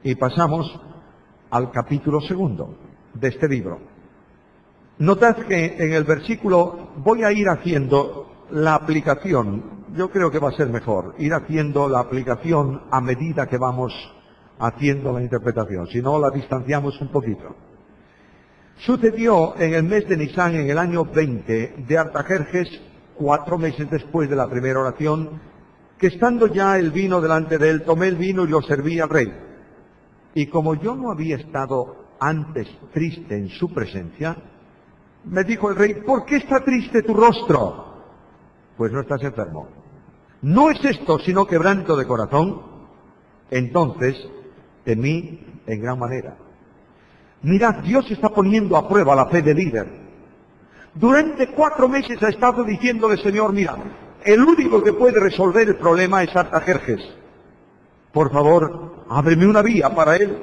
Y pasamos al capítulo 2 de este libro. Notad que en el versículo voy a ir haciendo la aplicación. Yo creo que va a ser mejor ir haciendo la aplicación a medida que vamos haciendo la interpretación. Si no, la distanciamos un poquito. Sucedió en el mes de Nisán, en el año 20 de Artajerjes, 4 meses después de la primera oración, que estando ya el vino delante de él, tomé el vino y lo serví al rey. Y como yo no había estado antes triste en su presencia, me dijo el rey: ¿por qué está triste tu rostro? Pues no estás enfermo. ¿No es esto sino quebranto de corazón? Entonces temí en gran manera. Mirad, Dios está poniendo a prueba la fe del líder. Durante 4 meses ha estado diciéndole: Señor, mira, el único que puede resolver el problema es Artajerjes. Por favor, ábreme una vía para él.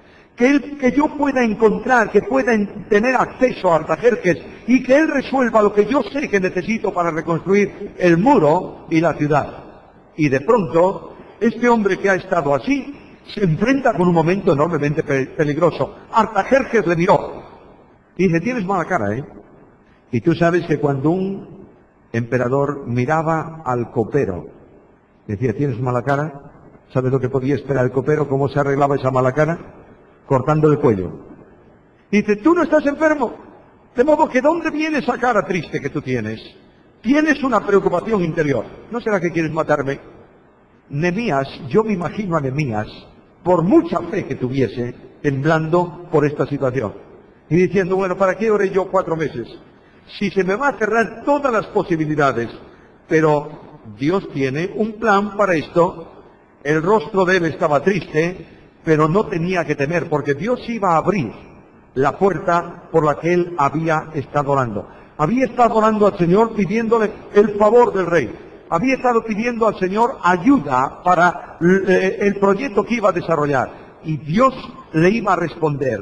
Que yo pueda encontrar, que pueda tener acceso a Artajerjes y que él resuelva lo que yo sé que necesito para reconstruir el muro y la ciudad. Y de pronto, este hombre que ha estado así, se enfrenta con un momento enormemente peligroso. Artajerjes le miró y dice: tienes mala cara, ¿eh? Y tú sabes que cuando un emperador miraba al copero, decía: tienes mala cara, ¿sabes lo que podía esperar el copero? ¿Cómo se arreglaba esa mala cara? Cortando el cuello. Dice: tú no estás enfermo, de modo que ¿dónde viene esa cara triste que tú tienes? Tienes una preocupación interior. ¿No será que quieres matarme? Nehemías, yo me imagino a Nehemías, por mucha fe que tuviese, temblando por esta situación y diciendo: bueno, ¿para qué oré yo 4 meses? Si se me va a cerrar todas las posibilidades, pero Dios tiene un plan para esto. El rostro de él estaba triste, pero no tenía que temer, porque Dios iba a abrir la puerta por la que él había estado orando. Había estado orando al Señor pidiéndole el favor del rey. Había estado pidiendo al Señor ayuda para el proyecto que iba a desarrollar. Y Dios le iba a responder.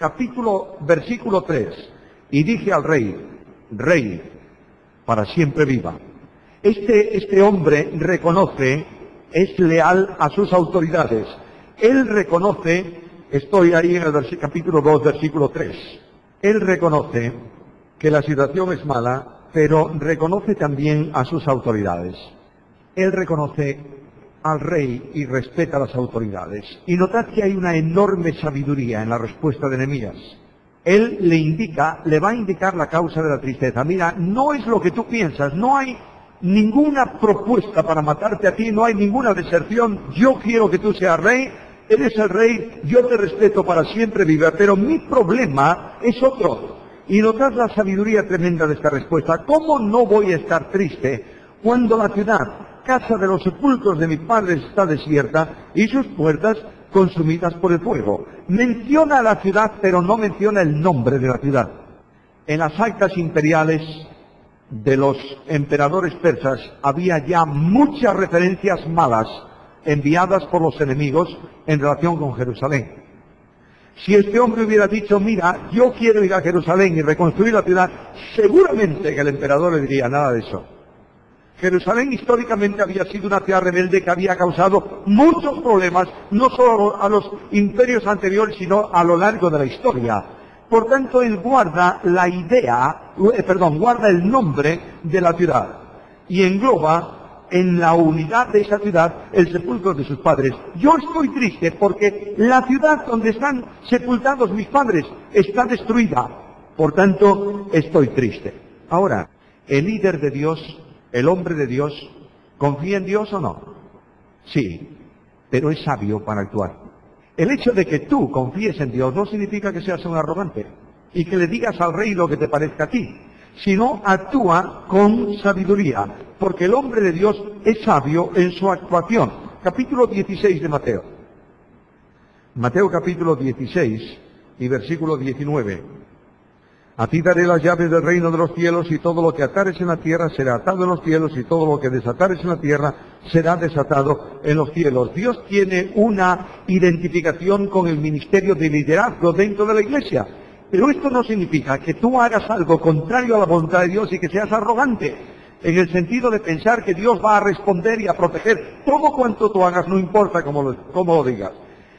Versículo 3. Y dije al rey: Rey, para siempre viva. Este hombre reconoce, es leal a sus autoridades. Él reconoce, estoy ahí en el capítulo 2, versículo 3. Él reconoce que la situación es mala, pero reconoce también a sus autoridades. Él reconoce al rey y respeta a las autoridades. Y notad que hay una enorme sabiduría en la respuesta de Nehemías. Él le va a indicar la causa de la tristeza. Mira, no es lo que tú piensas, no hay ninguna propuesta para matarte a ti, no hay ninguna deserción. Yo quiero que tú seas rey, eres el rey, yo te respeto para siempre viva, pero mi problema es otro. Y notad la sabiduría tremenda de esta respuesta. ¿Cómo no voy a estar triste cuando la ciudad, casa de los sepulcros de mi padre, está desierta y sus puertas consumidas por el fuego? Menciona la ciudad, pero no menciona el nombre de la ciudad. En las actas imperiales de los emperadores persas había ya muchas referencias malas enviadas por los enemigos en relación con Jerusalén. Si este hombre hubiera dicho: mira, yo quiero ir a Jerusalén y reconstruir la ciudad, seguramente que el emperador le diría: nada de eso. Jerusalén históricamente había sido una ciudad rebelde que había causado muchos problemas, no solo a los imperios anteriores, sino a lo largo de la historia. Por tanto, él guarda guarda el nombre de la ciudad y engloba en la unidad de esa ciudad el sepulcro de sus padres. Yo estoy triste porque la ciudad donde están sepultados mis padres está destruida. Por tanto, estoy triste. Ahora, el líder de Dios, el hombre de Dios, ¿confía en Dios o no? Sí, pero es sabio para actuar. El hecho de que tú confíes en Dios no significa que seas un arrogante y que le digas al rey lo que te parezca a ti, sino actúa con sabiduría, porque el hombre de Dios es sabio en su actuación. Capítulo 16 de Mateo. Mateo capítulo 16 y versículo 19. A ti daré las llaves del reino de los cielos, y todo lo que atares en la tierra será atado en los cielos, y todo lo que desatares en la tierra será desatado en los cielos. Dios tiene una identificación con el ministerio de liderazgo dentro de la iglesia. Pero esto no significa que tú hagas algo contrario a la voluntad de Dios y que seas arrogante, en el sentido de pensar que Dios va a responder y a proteger todo cuanto tú hagas, no importa cómo lo digas.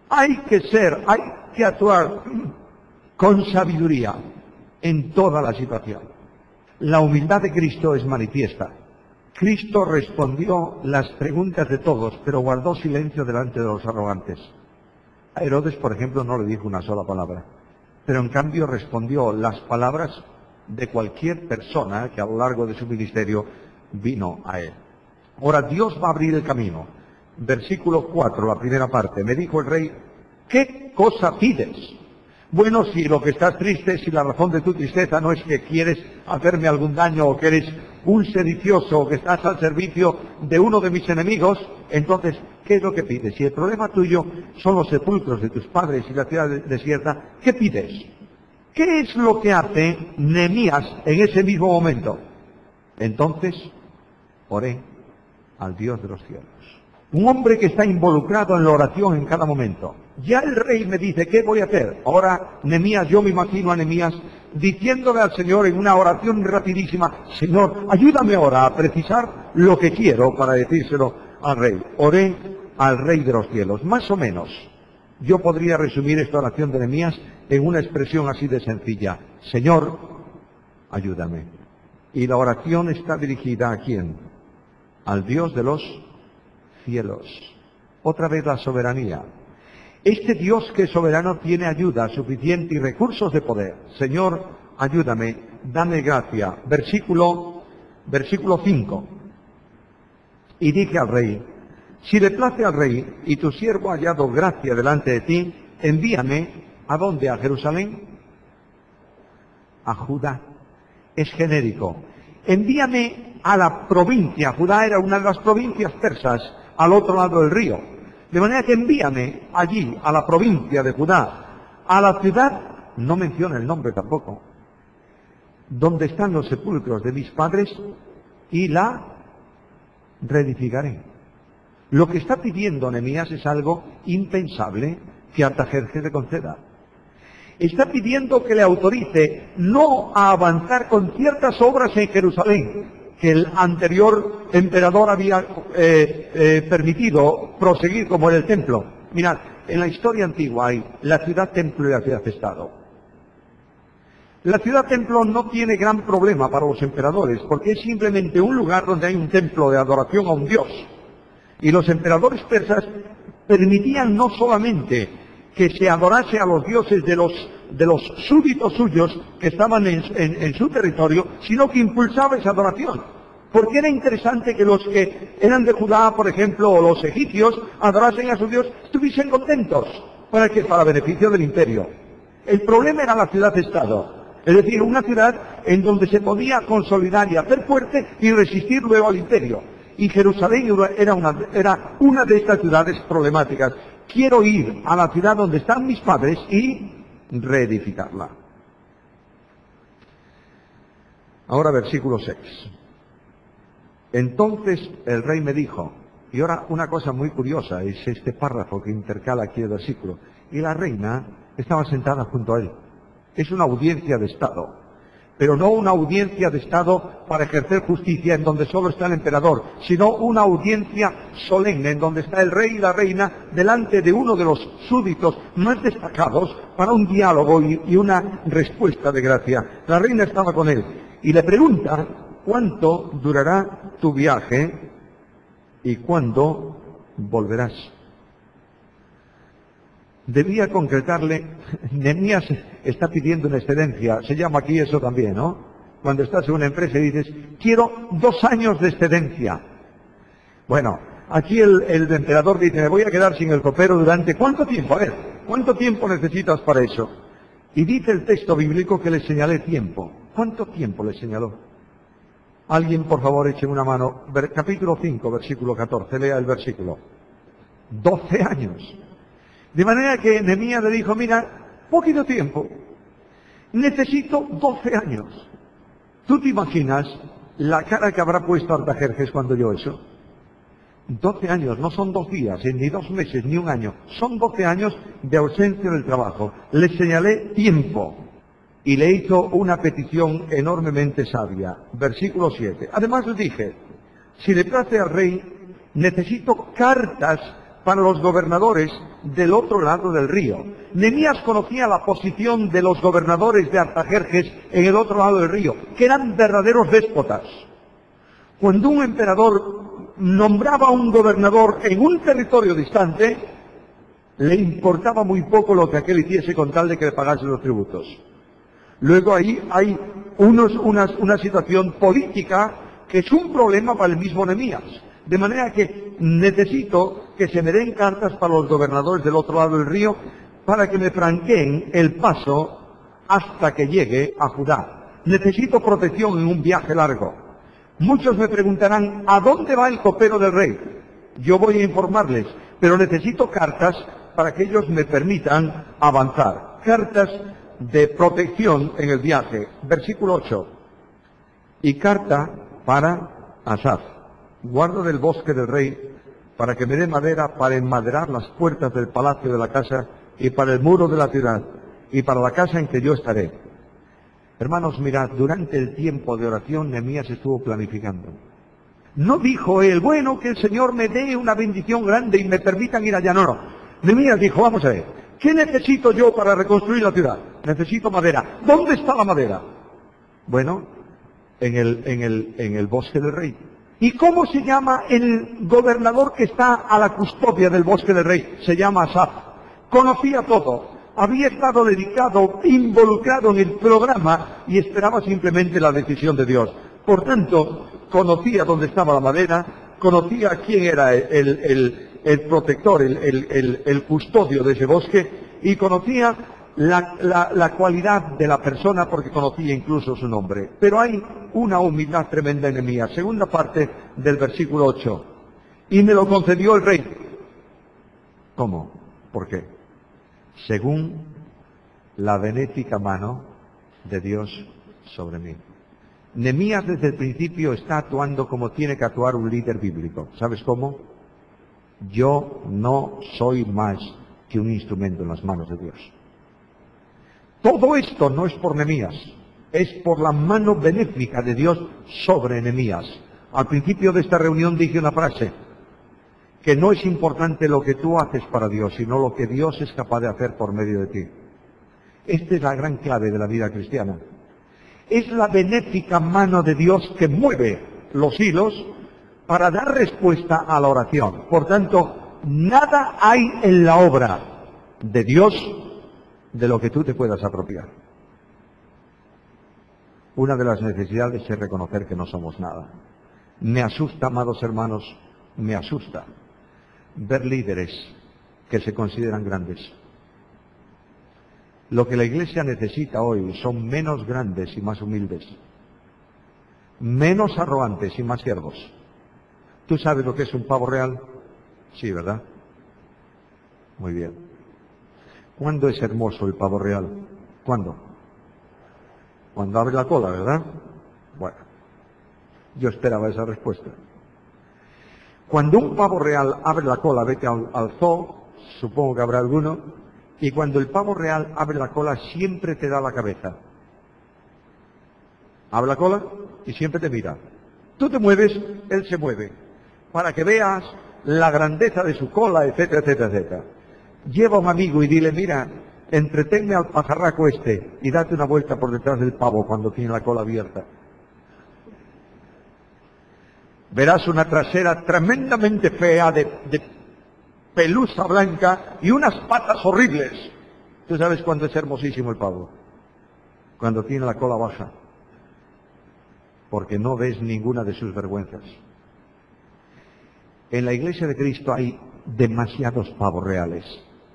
Hay que actuar con sabiduría en toda la situación. La humildad de Cristo es manifiesta. Cristo respondió las preguntas de todos, pero guardó silencio delante de los arrogantes. A Herodes, por ejemplo, no le dijo una sola palabra, pero en cambio respondió las palabras de cualquier persona que a lo largo de su ministerio vino a él. Ahora Dios va a abrir el camino. Versículo 4, la primera parte. Me dijo el rey, ¿qué cosa pides? Bueno, si lo que estás triste, si la razón de tu tristeza no es que quieres hacerme algún daño o que eres un sedicioso o que estás al servicio de uno de mis enemigos, entonces, ¿qué es lo que pides? Si el problema tuyo son los sepulcros de tus padres y la ciudad desierta, ¿qué pides? ¿Qué es lo que hace Nehemías en ese mismo momento? Entonces, oré al Dios de los cielos. Un hombre que está involucrado en la oración en cada momento. Ya el rey me dice, ¿qué voy a hacer? Ahora, Nehemías, yo me imagino a Nehemías diciéndole al Señor en una oración rapidísima, Señor, ayúdame ahora a precisar lo que quiero para decírselo al rey. Oré al rey de los cielos. Más o menos, yo podría resumir esta oración de Nehemías en una expresión así de sencilla. Señor, ayúdame. Y la oración está dirigida ¿a quién? Al Dios de los cielos. Otra vez la soberanía. Este Dios que es soberano tiene ayuda suficiente y recursos de poder. Señor, ayúdame, dame gracia. Versículo 5. Y dije al rey, si le place al rey y tu siervo ha hallado gracia delante de ti, envíame, ¿a dónde? ¿A Jerusalén? A Judá. Es genérico. Envíame a la provincia. Judá era una de las provincias persas al otro lado del río. De manera que envíame allí, a la provincia de Judá, a la ciudad, no menciona el nombre tampoco, donde están los sepulcros de mis padres, y la reedificaré. Lo que está pidiendo Nehemías es algo impensable que Artajerjes le conceda. Está pidiendo que le autorice no a avanzar con ciertas obras en Jerusalén, que el anterior emperador había permitido proseguir, como en el templo. Mirad, en la historia antigua hay la ciudad templo y la ciudad estado. La ciudad templo no tiene gran problema para los emperadores, porque es simplemente un lugar donde hay un templo de adoración a un dios. Y los emperadores persas permitían no solamente que se adorase a los dioses de los súbditos suyos que estaban en su territorio, sino que impulsaba esa adoración. Porque era interesante que los que eran de Judá, por ejemplo, o los egipcios, adorasen a su Dios, estuviesen contentos. ¿Para qué? Para beneficio del imperio. El problema era la ciudad-estado. Es decir, una ciudad en donde se podía consolidar y hacer fuerte y resistir luego al imperio. Y Jerusalén era una de estas ciudades problemáticas. Quiero ir a la ciudad donde están mis padres y reedificarla. Ahora versículo 6. Entonces el rey me dijo, y ahora una cosa muy curiosa, es este párrafo que intercala aquí el versículo, y la reina estaba sentada junto a él. Es una audiencia de Estado, pero no una audiencia de Estado para ejercer justicia en donde solo está el emperador, sino una audiencia solemne en donde está el rey y la reina delante de uno de los súbditos más destacados para un diálogo y una respuesta de gracia. La reina estaba con él y le pregunta, ¿cuánto durará tu viaje y cuándo volverás? Debía concretarle, Nehemías está pidiendo una excedencia, se llama aquí eso también, ¿no? Cuando estás en una empresa y dices, quiero 2 años de excedencia. Bueno, aquí el emperador dice, me voy a quedar sin el copero durante ¿cuánto tiempo? A ver, ¿cuánto tiempo necesitas para eso? Y dice el texto bíblico que le señalé tiempo. ¿Cuánto tiempo le señaló? Alguien, por favor, eche una mano. Capítulo 5, versículo 14, lea el versículo. 12 años. De manera que Nehemías le dijo, mira, poquito tiempo, necesito 12 años. ¿Tú te imaginas la cara que habrá puesto Artajerjes cuando oyó eso? 12 años, no son 2 días, ni 2 meses, ni un año, son 12 años de ausencia del trabajo. Le señalé tiempo y le hizo una petición enormemente sabia. Versículo 7. Además le dije, si le place al rey, necesito cartas para los gobernadores del otro lado del río. Nehemías conocía la posición de los gobernadores de Artajerjes en el otro lado del río, que eran verdaderos déspotas. Cuando un emperador nombraba a un gobernador en un territorio distante, le importaba muy poco lo que aquel hiciese con tal de que le pagase los tributos. Luego ahí hay una situación política que es un problema para el mismo Nehemías. De manera que necesito que se me den cartas para los gobernadores del otro lado del río para que me franqueen el paso hasta que llegue a Judá. Necesito protección en un viaje largo. Muchos me preguntarán, ¿a dónde va el copero del rey? Yo voy a informarles, pero necesito cartas para que ellos me permitan avanzar. Cartas de protección en el viaje. Versículo 8. Y carta para Asaf. Guarda del bosque del rey, para que me dé madera para enmaderar las puertas del palacio de la casa y para el muro de la ciudad y para la casa en que yo estaré. Hermanos, mirad, durante el tiempo de oración Nehemías estuvo planificando. No dijo él, bueno, que el Señor me dé una bendición grande y me permitan ir allá. No. Nehemías dijo, vamos a ver, ¿qué necesito yo para reconstruir la ciudad? Necesito madera. ¿Dónde está la madera? Bueno, en el bosque del rey. ¿Y cómo se llama el gobernador que está a la custodia del bosque del rey? Se llama Asaf. Conocía todo. Había estado dedicado, involucrado en el programa y esperaba simplemente la decisión de Dios. Por tanto, conocía dónde estaba la madera, conocía quién era el protector, el custodio de ese bosque, y conocía la cualidad de la persona porque conocía incluso su nombre. Pero hay una humildad tremenda en Nehemías. Segunda parte del versículo 8. Y me lo concedió el rey. ¿Cómo? ¿Por qué? Según la benéfica mano de Dios sobre mí. Nehemías desde el principio está actuando como tiene que actuar un líder bíblico. ¿Sabes cómo? Yo no soy más que un instrumento en las manos de Dios. Todo esto no es por Nehemías, es por la mano benéfica de Dios sobre Nehemías. Al principio de esta reunión dije una frase, que no es importante lo que tú haces para Dios, sino lo que Dios es capaz de hacer por medio de ti. Esta es la gran clave de la vida cristiana. Es la benéfica mano de Dios que mueve los hilos para dar respuesta a la oración. Por tanto, nada hay en la obra de Dios de lo que tú te puedas apropiar. Una de las necesidades es reconocer que no somos nada. Me asusta, amados hermanos, me asusta ver líderes que se consideran grandes. Lo que la Iglesia necesita hoy son menos grandes y más humildes, menos arrogantes y más siervos. ¿Tú sabes lo que es un pavo real? Sí, ¿verdad? Muy bien. ¿Cuándo es hermoso el pavo real? ¿Cuándo? Cuando abre la cola, ¿verdad? Bueno, yo esperaba esa respuesta. Cuando un pavo real abre la cola, vete al zoo, supongo que habrá alguno, y cuando el pavo real abre la cola siempre te da la cabeza. Abre la cola y siempre te mira. Tú te mueves, él se mueve, para que veas la grandeza de su cola, etcétera, etcétera, etcétera. Lleva a un amigo y dile, mira, entretenme al pajarraco este y date una vuelta por detrás del pavo cuando tiene la cola abierta. Verás una trasera tremendamente fea de pelusa blanca y unas patas horribles. ¿Tú sabes cuándo es hermosísimo el pavo? Cuando tiene la cola baja, porque no ves ninguna de sus vergüenzas. En la Iglesia de Cristo hay demasiados pavos reales.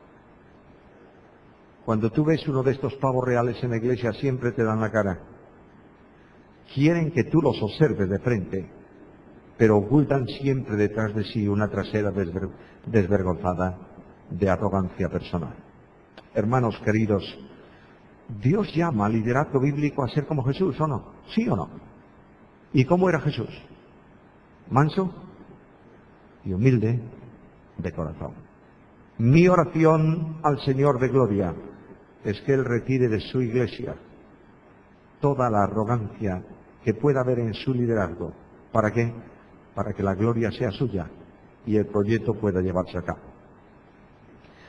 Cuando tú ves uno de estos pavos reales en la iglesia, siempre te dan la cara. Quieren que tú los observes de frente, pero ocultan siempre detrás de sí una trasera desvergonzada de arrogancia personal. Hermanos queridos, Dios llama al liderazgo bíblico a ser como Jesús, ¿o no? ¿Sí o no? ¿Y cómo era Jesús? Manso y humilde de corazón. Mi oración al Señor de gloria es que Él retire de su iglesia toda la arrogancia que pueda haber en su liderazgo. ¿Para qué? Para que la gloria sea suya y el proyecto pueda llevarse a cabo.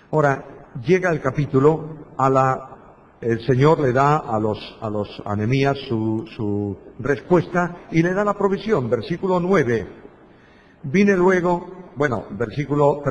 Ahora, llega el capítulo, el Señor le da a Nehemías su respuesta y le da la provisión. Versículo 9. Vine luego, versículo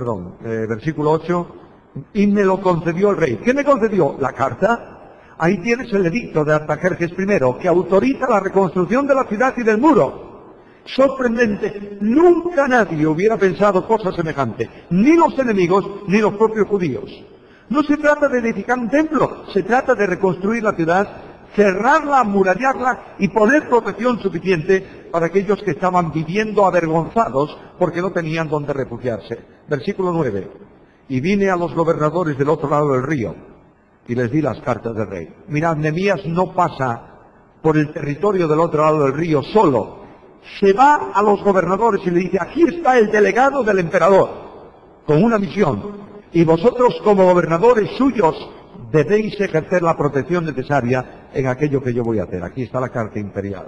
8, y me lo concedió el rey. ¿Qué me concedió? La carta. Ahí tienes el edicto de Artajerjes I, que autoriza la reconstrucción de la ciudad y del muro. Sorprendente, nunca nadie hubiera pensado cosa semejante, ni los enemigos, ni los propios judíos. No se trata de edificar un templo, se trata de reconstruir la ciudad, cerrarla, amurallarla y poner protección suficiente para aquellos que estaban viviendo avergonzados porque no tenían dónde refugiarse. Versículo 9. Y vine a los gobernadores del otro lado del río y les di las cartas del rey. Mirad, Nehemías no pasa por el territorio del otro lado del río solo. Se va a los gobernadores y le dice, aquí está el delegado del emperador, con una misión. Y vosotros como gobernadores suyos debéis ejercer la protección necesaria en aquello que yo voy a hacer. Aquí está la carta imperial.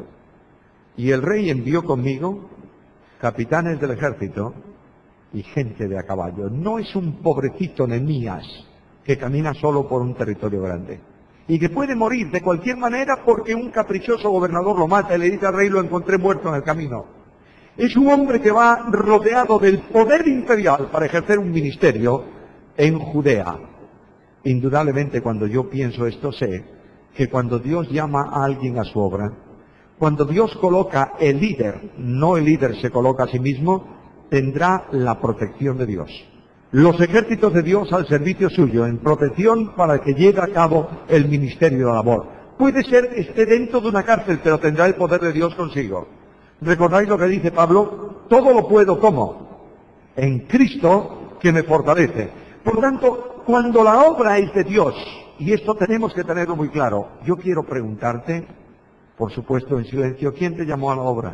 Y el rey envió conmigo capitanes del ejército y gente de a caballo. No es un pobrecito Nehemías que camina solo por un territorio grande y que puede morir de cualquier manera porque un caprichoso gobernador lo mata y le dice al rey, lo encontré muerto en el camino. Es un hombre que va rodeado del poder imperial para ejercer un ministerio en Judea. Indudablemente, cuando yo pienso esto, sé que cuando Dios llama a alguien a su obra, cuando Dios coloca el líder, no el líder se coloca a sí mismo, tendrá la protección de Dios. Los ejércitos de Dios al servicio suyo, en protección para que lleve a cabo el ministerio de la labor. Puede ser que esté dentro de una cárcel, pero tendrá el poder de Dios consigo. ¿Recordáis lo que dice Pablo? Todo lo puedo, ¿cómo? En Cristo que me fortalece. Por tanto, cuando la obra es de Dios, y esto tenemos que tenerlo muy claro, yo quiero preguntarte, por supuesto en silencio, ¿quién te llamó a la obra?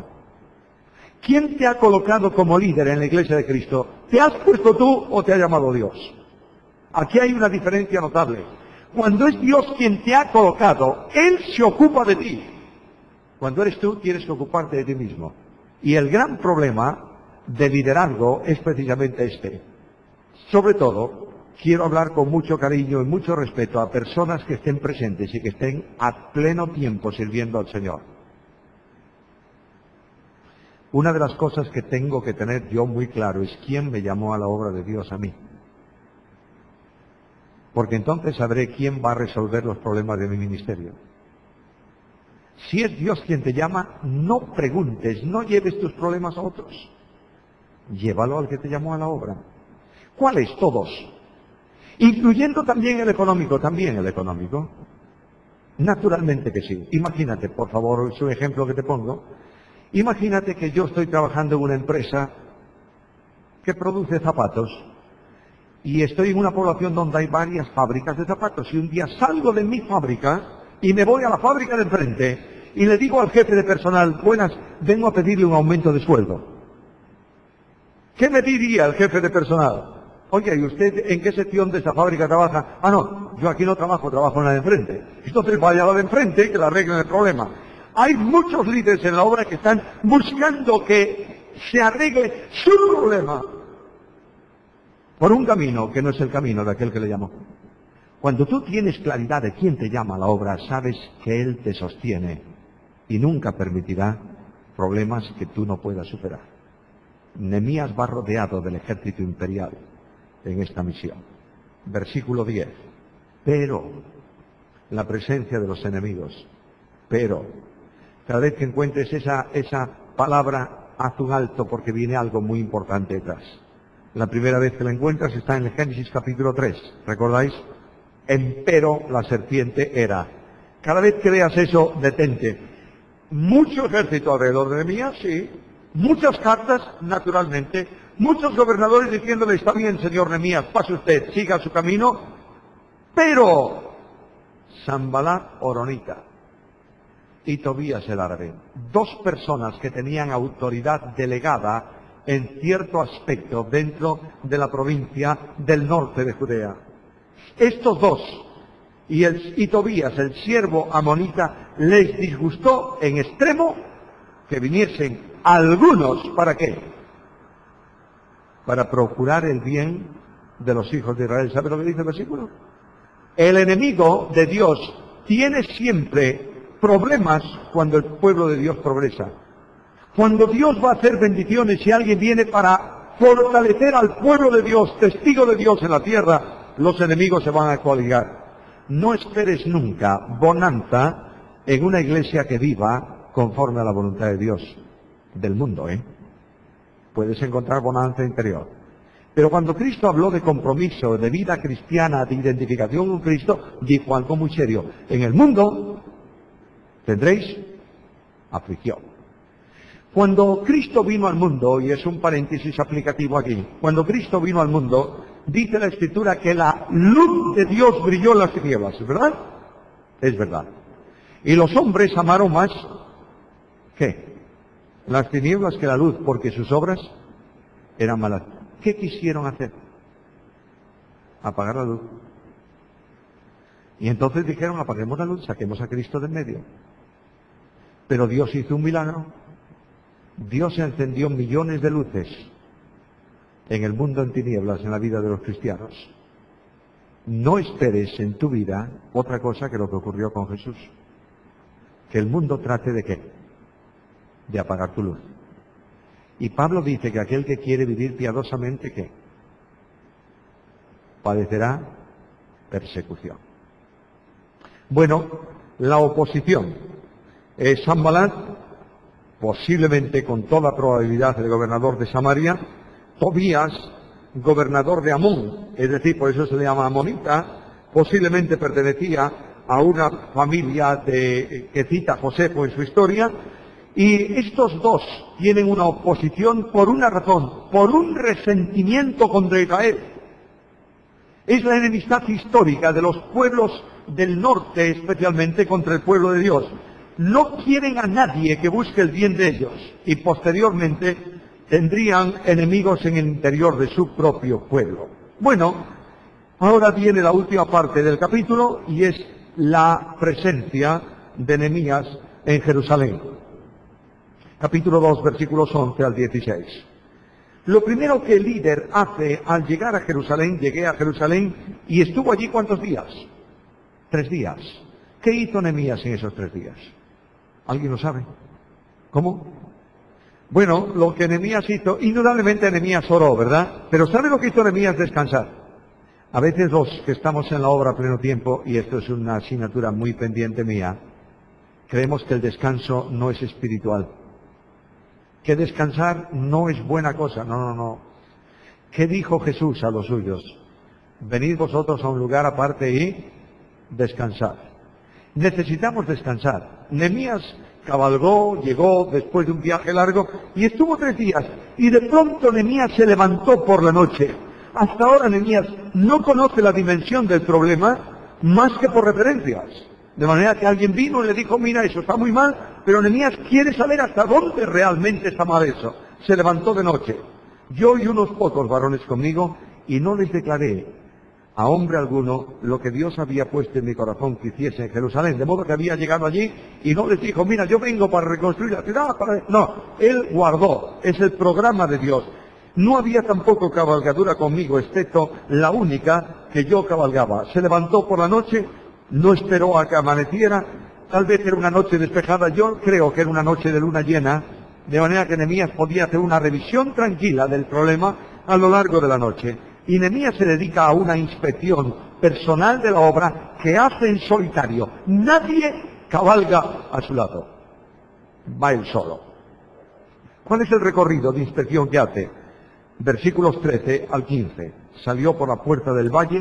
¿Quién te ha colocado como líder en la iglesia de Cristo? ¿Te has puesto tú o te ha llamado Dios? Aquí hay una diferencia notable. Cuando es Dios quien te ha colocado, Él se ocupa de ti. Cuando eres tú, tienes que ocuparte de ti mismo. Y el gran problema de liderazgo es precisamente este. Sobre todo, quiero hablar con mucho cariño y mucho respeto a personas que estén presentes y que estén a pleno tiempo sirviendo al Señor. Una de las cosas que tengo que tener yo muy claro es quién me llamó a la obra de Dios a mí. Porque entonces sabré quién va a resolver los problemas de mi ministerio. Si es Dios quien te llama, no preguntes, no lleves tus problemas a otros. Llévalo al que te llamó a la obra. ¿Cuáles? Todos. Incluyendo también el económico, Naturalmente que sí. Imagínate, por favor, es un ejemplo que te pongo. Imagínate que yo estoy trabajando en una empresa que produce zapatos y estoy en una población donde hay varias fábricas de zapatos y un día salgo de mi fábrica y me voy a la fábrica de enfrente y le digo al jefe de personal, buenas, vengo a pedirle un aumento de sueldo. ¿Qué me diría el jefe de personal? Oye, ¿y usted en qué sección de esa fábrica trabaja? Ah, no, yo aquí no trabajo en la de enfrente. Entonces vaya a la de enfrente que le arreglen el problema. Hay muchos líderes en la obra que están buscando que se arregle su problema por un camino que no es el camino de aquel que le llamó. Cuando tú tienes claridad de quién te llama a la obra, sabes que Él te sostiene y nunca permitirá problemas que tú no puedas superar. Nehemías va rodeado del ejército imperial en esta misión. Versículo 10. Pero, la presencia de los enemigos, pero, cada vez que encuentres esa palabra, haz un alto porque viene algo muy importante detrás. La primera vez que la encuentras está en el Génesis capítulo 3, ¿recordáis? Empero la serpiente era. Cada vez que veas eso, detente. Mucho ejército alrededor de Nehemías, sí. Muchas cartas, naturalmente. Muchos gobernadores diciéndole, está bien, señor Nehemías, pase usted, siga su camino. Pero, Sanbalat Horonita y Tobías el árabe, dos personas que tenían autoridad delegada en cierto aspecto dentro de la provincia del norte de Judea. Estos dos y Tobías, el siervo amonita, les disgustó en extremo que viniesen algunos, ¿para qué? Para procurar el bien de los hijos de Israel. ¿Sabe lo que dice el versículo? El enemigo de Dios tiene siempre problemas cuando el pueblo de Dios progresa. Cuando Dios va a hacer bendiciones y alguien viene para fortalecer al pueblo de Dios, testigo de Dios en la tierra, los enemigos se van a coaligar. No esperes nunca bonanza en una iglesia que viva conforme a la voluntad de Dios. Del mundo, puedes encontrar bonanza interior. Pero cuando Cristo habló de compromiso, de vida cristiana, de identificación con Cristo, dijo algo muy serio. En el mundo tendréis aflicción. Cuando Cristo vino al mundo, y es un paréntesis aplicativo aquí, cuando Cristo vino al mundo, dice la Escritura que la luz de Dios brilló en las tinieblas, ¿verdad? Es verdad. Y los hombres amaron más, ¿qué? Las tinieblas que la luz, porque sus obras eran malas. ¿Qué quisieron hacer? Apagar la luz. Y entonces dijeron, apaguemos la luz, saquemos a Cristo de en medio. Pero Dios hizo un milagro. Dios encendió millones de luces en el mundo en tinieblas, en la vida de los cristianos. No esperes en tu vida otra cosa que lo que ocurrió con Jesús. Que el mundo trate de ¿qué? De apagar tu luz. Y Pablo dice que aquel que quiere vivir piadosamente, ¿qué? Padecerá persecución. Bueno, la oposición. Sanbalat, posiblemente con toda probabilidad el gobernador de Samaria, Tobías, gobernador de Amón, es decir, por eso se le llama amonita, posiblemente pertenecía a una familia que cita Josefo en su historia, y estos dos tienen una oposición por una razón, por un resentimiento contra Israel. Es la enemistad histórica de los pueblos del norte, especialmente contra el pueblo de Dios. No quieren a nadie que busque el bien de ellos, y posteriormente tendrían enemigos en el interior de su propio pueblo. Bueno, ahora viene la última parte del capítulo, y es la presencia de Nehemías en Jerusalén. Capítulo 2, versículos 11 al 16. Lo primero que el líder hace al llegar a Jerusalén, llegué a Jerusalén y estuvo allí ¿cuántos días? 3 días. ¿Qué hizo Nehemías en esos 3 días? ¿Alguien lo sabe? ¿Cómo? Bueno, lo que Nehemías hizo, indudablemente Nehemías oró, ¿verdad? Pero ¿sabe lo que hizo Nehemías? Descansar. A veces los que estamos en la obra a pleno tiempo, y esto es una asignatura muy pendiente mía, creemos que el descanso no es espiritual. Que descansar no es buena cosa, no. ¿Qué dijo Jesús a los suyos? Venid vosotros a un lugar aparte y descansad. Necesitamos descansar. Nehemías cabalgó, llegó después de un viaje largo y estuvo 3 días. Y de pronto Nehemías se levantó por la noche. Hasta ahora Nehemías no conoce la dimensión del problema más que por referencias. De manera que alguien vino y le dijo, mira, eso está muy mal, pero Nehemías quiere saber hasta dónde realmente está mal eso. Se levantó de noche. Yo y unos pocos varones conmigo, y no les declaré a hombre alguno lo que Dios había puesto en mi corazón que hiciese en Jerusalén. De modo que había llegado allí y no les dijo, mira, yo vengo para reconstruir la ciudad. No, él guardó. Es el programa de Dios. No había tampoco cabalgadura conmigo, excepto la única que yo cabalgaba. Se levantó por la noche. No esperó a que amaneciera, tal vez era una noche despejada, yo creo que era una noche de luna llena, de manera que Nehemías podía hacer una revisión tranquila del problema a lo largo de la noche. Y Nehemías se dedica a una inspección personal de la obra que hace en solitario. Nadie cabalga a su lado, va él solo. ¿Cuál es el recorrido de inspección que hace? Versículos 13 al 15. Salió por la puerta del valle.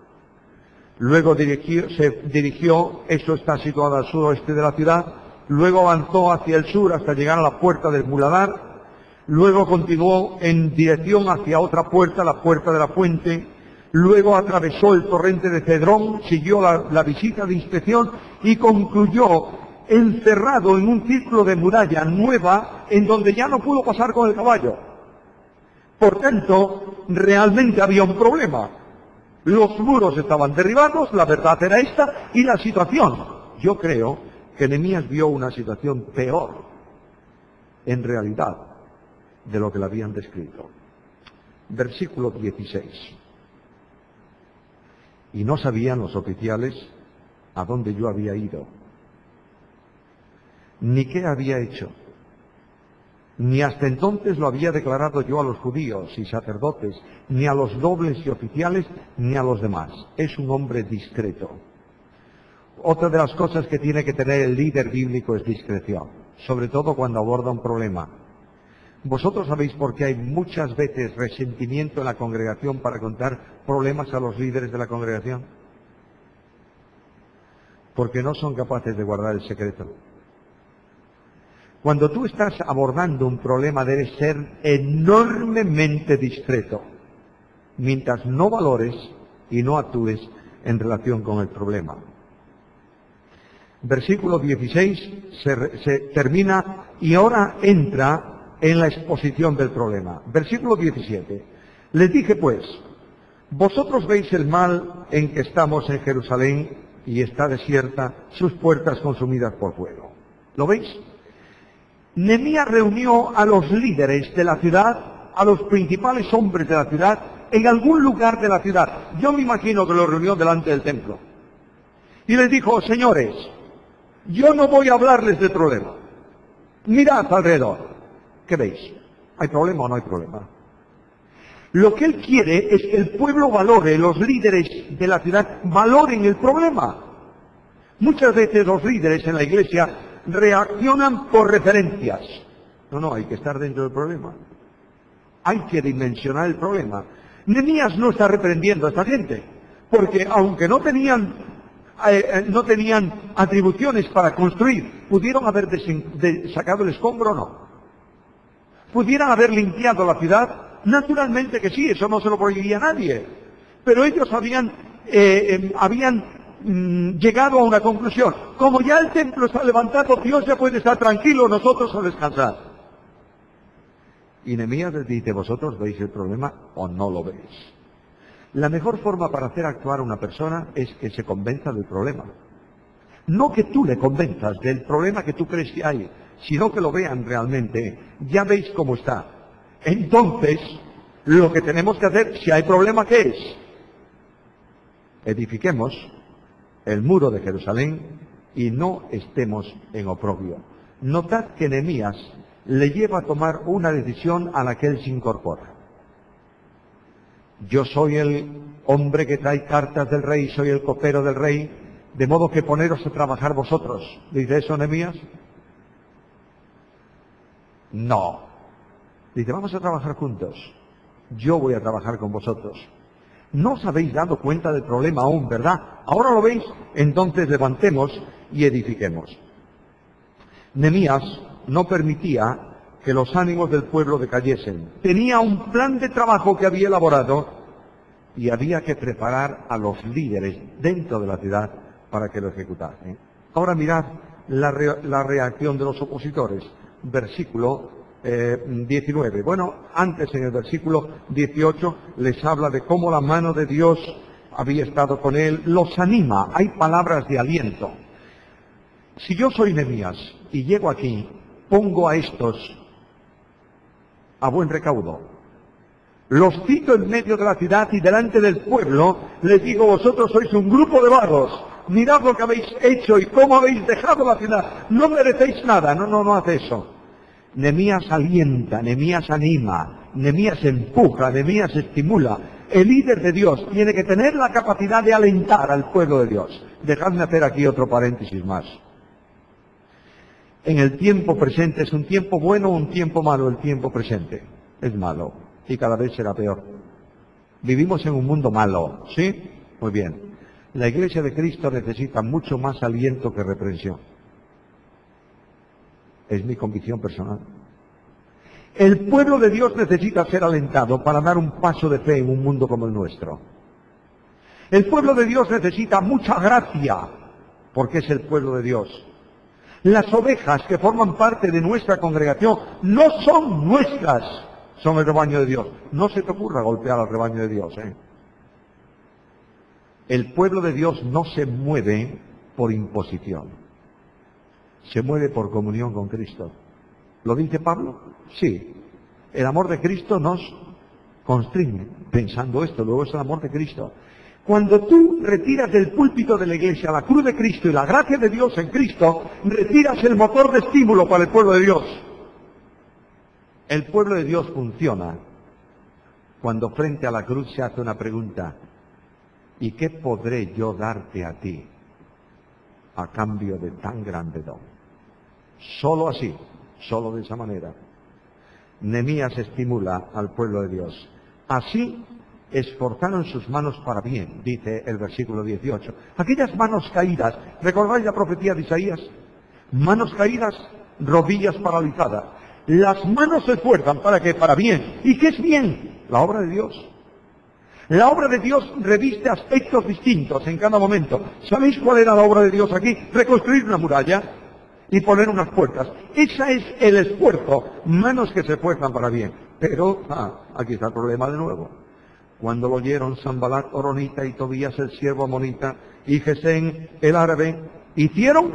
Luego se dirigió, esto está situado al suroeste de la ciudad, luego avanzó hacia el sur hasta llegar a la puerta del Muladar, luego continuó en dirección hacia otra puerta, la puerta de la fuente, luego atravesó el torrente de Cedrón, siguió la visita de inspección y concluyó encerrado en un círculo de muralla nueva en donde ya no pudo pasar con el caballo. Por tanto, realmente había un problema. Los muros estaban derribados, la verdad era esta, y la situación. Yo creo que Nehemías vio una situación peor, en realidad, de lo que le habían descrito. Versículo 16. Y no sabían los oficiales a dónde yo había ido, ni qué había hecho, ni hasta entonces lo había declarado yo a los judíos y sacerdotes, ni a los nobles y oficiales, ni a los demás. Es un hombre discreto. Otra de las cosas que tiene que tener el líder bíblico es discreción, sobre todo cuando aborda un problema. Vosotros sabéis por qué hay muchas veces resentimiento en la congregación para contar problemas a los líderes de la congregación. Porque no son capaces de guardar el secreto. Cuando tú estás abordando un problema debes ser enormemente discreto, mientras no valores y no actúes en relación con el problema. Versículo 16 se termina y ahora entra en la exposición del problema. Versículo 17. Les dije pues, vosotros veis el mal en que estamos en Jerusalén y está desierta, sus puertas consumidas por fuego. ¿Lo veis? Nehemías reunió a los líderes de la ciudad, a los principales hombres de la ciudad, en algún lugar de la ciudad. Yo me imagino que los reunió delante del templo. Y les dijo, señores, yo no voy a hablarles del problema. Mirad alrededor. ¿Qué veis? ¿Hay problema o no hay problema? Lo que él quiere es que el pueblo valore, los líderes de la ciudad valoren el problema. Muchas veces los líderes en la iglesia reaccionan por referencias. No, hay que estar dentro del problema. Hay que dimensionar el problema. Nehemías no está reprendiendo a esta gente, porque aunque no tenían atribuciones para construir, ¿pudieron haber sacado el escombro o no? ¿Pudieran haber limpiado la ciudad? Naturalmente que sí, eso no se lo prohibía a nadie. Pero ellos habían llegado a una conclusión. Como ya el templo está levantado, Dios ya puede estar tranquilo, nosotros a descansar. Y Nehemías les dice, ¿vosotros veis el problema o no lo veis? La mejor forma para hacer actuar a una persona es que se convenza del problema. No que tú le convenzas del problema que tú crees que hay, sino que lo vean realmente. Ya veis cómo está. Entonces, lo que tenemos que hacer, si hay problema, ¿qué es? Edifiquemos el muro de Jerusalén y no estemos en oprobio. Notad que Nehemías le lleva a tomar una decisión a la que él se incorpora. Yo soy el hombre que trae cartas del rey, soy el copero del rey, de modo que poneros a trabajar vosotros. ¿Dice eso Nehemías? No. Dice, vamos a trabajar juntos. Yo voy a trabajar con vosotros. No os habéis dado cuenta del problema aún, ¿verdad? Ahora lo veis, entonces levantemos y edifiquemos. Nehemías no permitía que los ánimos del pueblo decayesen. Tenía un plan de trabajo que había elaborado y había que preparar a los líderes dentro de la ciudad para que lo ejecutasen. Ahora mirad la reacción de los opositores. Versículo 19. Bueno, antes en el versículo 18 les habla de cómo la mano de Dios había estado con él, los anima, hay palabras de aliento. Si yo soy Nehemías y llego aquí, pongo a estos a buen recaudo. Los cito en medio de la ciudad y delante del pueblo, les digo, vosotros sois un grupo de vagos, mirad lo que habéis hecho y cómo habéis dejado la ciudad, no merecéis nada. No hace eso. Nehemías alienta, Nehemías anima, Nehemías empuja, Nehemías estimula. El líder de Dios tiene que tener la capacidad de alentar al pueblo de Dios. Dejadme hacer aquí otro paréntesis más. En el tiempo presente, ¿es un tiempo bueno o un tiempo malo? El tiempo presente es malo y cada vez será peor. Vivimos en un mundo malo, ¿sí? Muy bien. La Iglesia de Cristo necesita mucho más aliento que reprensión. Es mi convicción personal. El pueblo de Dios necesita ser alentado para dar un paso de fe en un mundo como el nuestro. El pueblo de Dios necesita mucha gracia, porque es el pueblo de Dios. Las ovejas que forman parte de nuestra congregación no son nuestras, son el rebaño de Dios. No se te ocurra golpear al rebaño de Dios, ¿eh? El pueblo de Dios no se mueve por imposición, se mueve por comunión con Cristo. ¿Lo dice Pablo? Sí. El amor de Cristo nos constriñe. Pensando esto, luego es el amor de Cristo. Cuando tú retiras del púlpito de la iglesia la cruz de Cristo y la gracia de Dios en Cristo, retiras el motor de estímulo para el pueblo de Dios. El pueblo de Dios funciona cuando frente a la cruz se hace una pregunta: ¿y qué podré yo darte a ti a cambio de tan grande don? Solo así, solo de esa manera, Nehemías estimula al pueblo de Dios. Así esforzaron sus manos para bien, dice el versículo 18. Aquellas manos caídas, ¿recordáis la profecía de Isaías? Manos caídas, rodillas paralizadas. Las manos se esfuerzan para que para bien. ¿Y qué es bien? La obra de Dios. La obra de Dios reviste aspectos distintos en cada momento. ¿Sabéis cuál era la obra de Dios aquí? Reconstruir una muralla y poner unas puertas. Ese es el esfuerzo. Manos que se esfuerzan para bien. Pero, aquí está el problema de nuevo. Cuando lo oyeron Sanbalat horonita y Tobías el siervo amonita y Gesén el árabe, hicieron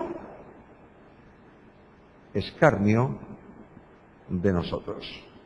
escarnio de nosotros,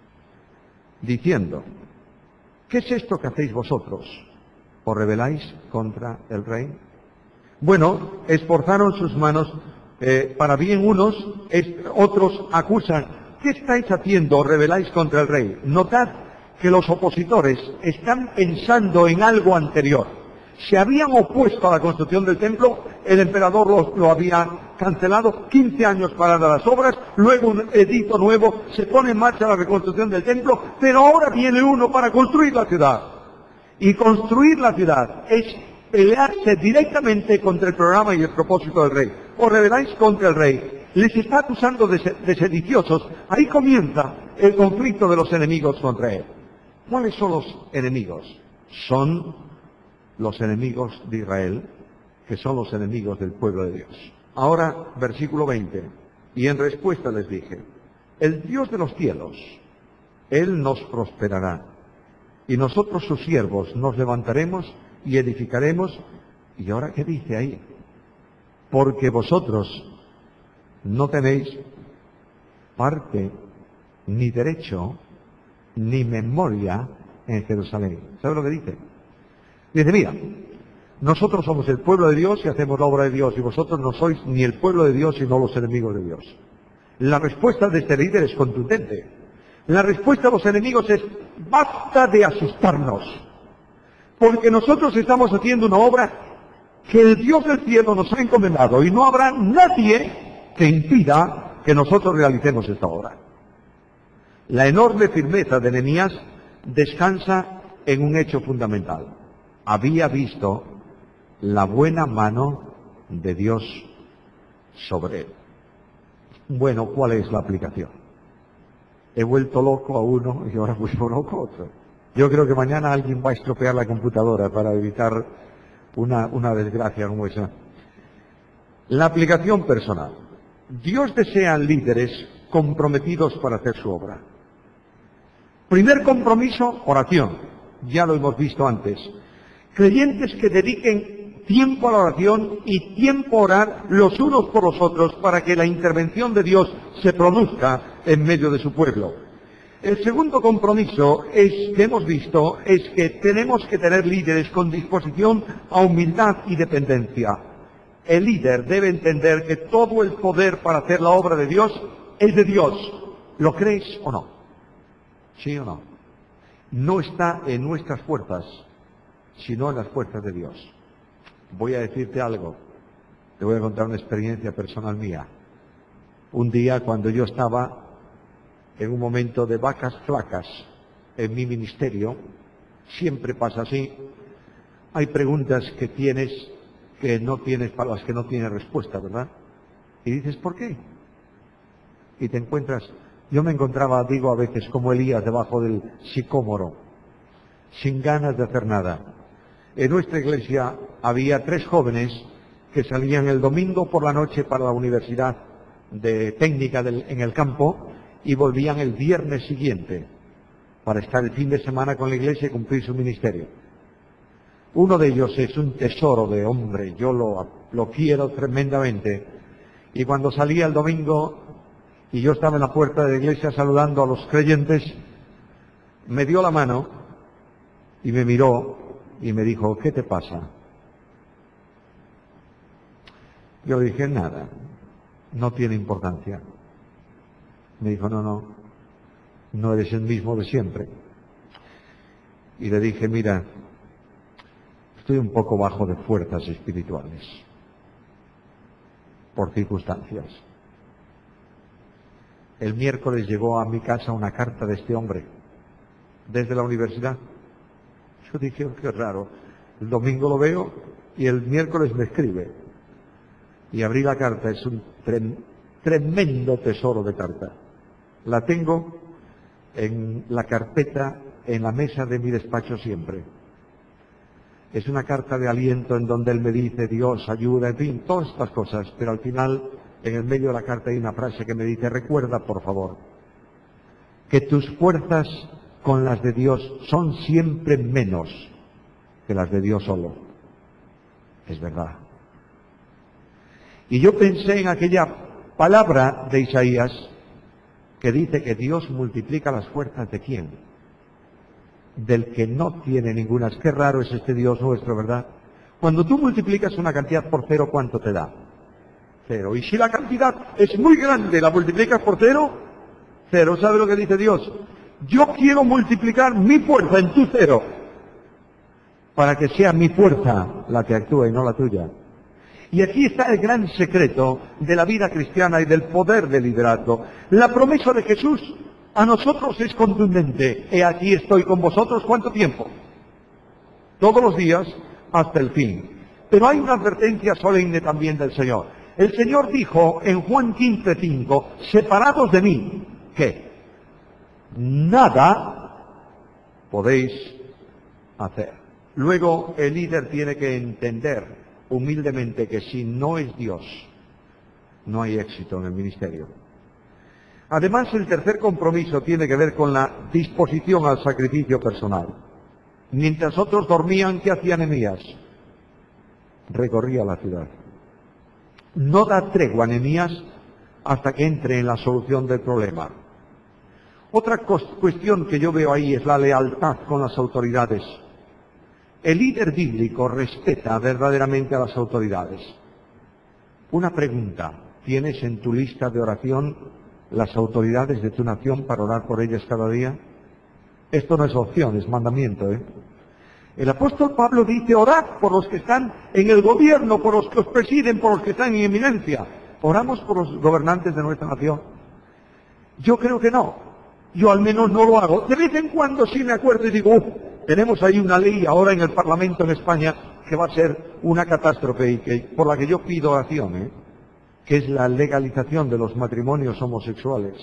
diciendo: ¿qué es esto que hacéis vosotros? ¿Os rebeláis contra el rey? Bueno, esforzaron sus manos para bien unos, otros acusan: ¿qué estáis haciendo? ¿Os rebeláis contra el rey? Notad que los opositores están pensando en algo anterior. Se habían opuesto a la construcción del templo, el emperador lo había cancelado, 15 años para las obras, luego un edicto nuevo, se pone en marcha la reconstrucción del templo, pero ahora viene uno para construir la ciudad. Y construir la ciudad es pelearse directamente contra el programa y el propósito del rey. Os rebeláis contra el rey. Les está acusando de sediciosos. Ahí comienza el conflicto de los enemigos contra él. ¿Cuáles son los enemigos? Son los enemigos de Israel, que son los enemigos del pueblo de Dios. Ahora, versículo 20. Y en respuesta les dije: el Dios de los cielos, Él nos prosperará. Y nosotros sus siervos nos levantaremos y edificaremos. ¿Y ahora qué dice ahí? Porque vosotros no tenéis parte ni derecho ni memoria en Jerusalén. ¿Sabe lo que dice? Dice: mira, nosotros somos el pueblo de Dios y hacemos la obra de Dios, y vosotros no sois ni el pueblo de Dios sino los enemigos de Dios. La respuesta de este líder es contundente. La respuesta de los enemigos es: basta de asustarnos, porque nosotros estamos haciendo una obra que el Dios del cielo nos ha encomendado, y no habrá nadie que impida que nosotros realicemos esta obra. La enorme firmeza de Nehemías descansa en un hecho fundamental. Había visto la buena mano de Dios sobre él. Bueno, ¿cuál es la aplicación? He vuelto loco a uno y ahora vuelvo loco a otro. Yo creo que mañana alguien va a estropear la computadora para evitar una desgracia como esa. La aplicación personal. Dios desea líderes comprometidos para hacer su obra. Primer compromiso, oración. Ya lo hemos visto antes. Creyentes que dediquen tiempo a la oración y tiempo a orar los unos por los otros para que la intervención de Dios se produzca en medio de su pueblo. El segundo compromiso que hemos visto es que tenemos que tener líderes con disposición a humildad y dependencia. El líder debe entender que todo el poder para hacer la obra de Dios es de Dios. ¿Lo crees o no? ¿Sí o no? No está en nuestras fuerzas, sino en las fuerzas de Dios. Voy a decirte algo. Te voy a contar una experiencia personal mía. Un día cuando yo estaba en un momento de vacas flacas en mi ministerio, siempre pasa así. Hay preguntas que tienes que no tienes, para las que no tienes respuesta, ¿verdad? Y dices, ¿por qué? Y te encuentras, yo me encontraba, digo a veces, como Elías debajo del sicómoro, sin ganas de hacer nada. En nuestra iglesia había 3 jóvenes que salían el domingo por la noche para la universidad de técnica en el campo y volvían el viernes siguiente para estar el fin de semana con la iglesia y cumplir su ministerio. Uno de ellos es un tesoro de hombre, yo lo quiero tremendamente. Y cuando salía el domingo y yo estaba en la puerta de la iglesia saludando a los creyentes, me dio la mano y me miró y me dijo, ¿qué te pasa? Yo le dije, nada, no tiene importancia. Me dijo, no eres el mismo de siempre. Y le dije, mira, estoy un poco bajo de fuerzas espirituales, por circunstancias. El miércoles llegó a mi casa una carta de este hombre, desde la universidad. Yo dije, oh, qué raro. El domingo lo veo y el miércoles me escribe. Y abrí la carta, es un tremendo tesoro de carta. La tengo en la carpeta, en la mesa de mi despacho siempre. Es una carta de aliento en donde él me dice, Dios, ayuda, en fin, todas estas cosas. Pero al final, en el medio de la carta hay una frase que me dice, recuerda, por favor, que tus fuerzas con las de Dios son siempre menos que las de Dios solo. Es verdad. Y yo pensé en aquella palabra de Isaías que dice que Dios multiplica las fuerzas de ¿quién? Del que no tiene ninguna. Qué raro es este Dios nuestro, ¿verdad? Cuando tú multiplicas una cantidad por cero, ¿cuánto te da? Cero. Y si la cantidad es muy grande, ¿la multiplicas por cero? Cero. ¿Sabe lo que dice Dios? Yo quiero multiplicar mi fuerza en tu cero, para que sea mi fuerza la que actúe y no la tuya. Y aquí está el gran secreto de la vida cristiana y del poder del liderazgo. La promesa de Jesús a nosotros es contundente. He aquí estoy con vosotros, ¿cuánto tiempo? Todos los días hasta el fin. Pero hay una advertencia solemne también del Señor. El Señor dijo en Juan 15:5, separados de mí, ¿qué? Nada podéis hacer. Luego el líder tiene que entender humildemente que si no es Dios, no hay éxito en el ministerio. Además, el tercer compromiso tiene que ver con la disposición al sacrificio personal. Mientras otros dormían, ¿qué hacía Nehemías? Recorría la ciudad. No da tregua Nehemías hasta que entre en la solución del problema. Otra cuestión que yo veo ahí es la lealtad con las autoridades. El líder bíblico respeta verdaderamente a las autoridades. Una pregunta, ¿tienes en tu lista de oración las autoridades de tu nación para orar por ellas cada día? Esto no es opción, es mandamiento, ¿eh? El apóstol Pablo dice, orad por los que están en el gobierno, por los que os presiden, por los que están en eminencia. ¿Oramos por los gobernantes de nuestra nación? Yo creo que no. Yo al menos no lo hago. De vez en cuando sí me acuerdo y digo, tenemos ahí una ley ahora en el Parlamento en España que va a ser una catástrofe y por la que yo pido oración, que es la legalización de los matrimonios homosexuales.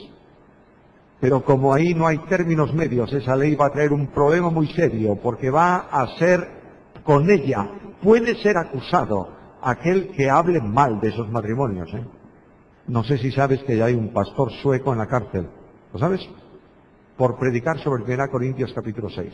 Pero como ahí no hay términos medios, esa ley va a traer un problema muy serio, porque va a ser, con ella, puede ser acusado aquel que hable mal de esos matrimonios. No sé si sabes que ya hay un pastor sueco en la cárcel. ¿Lo sabes? Por predicar sobre 1 Corintios capítulo 6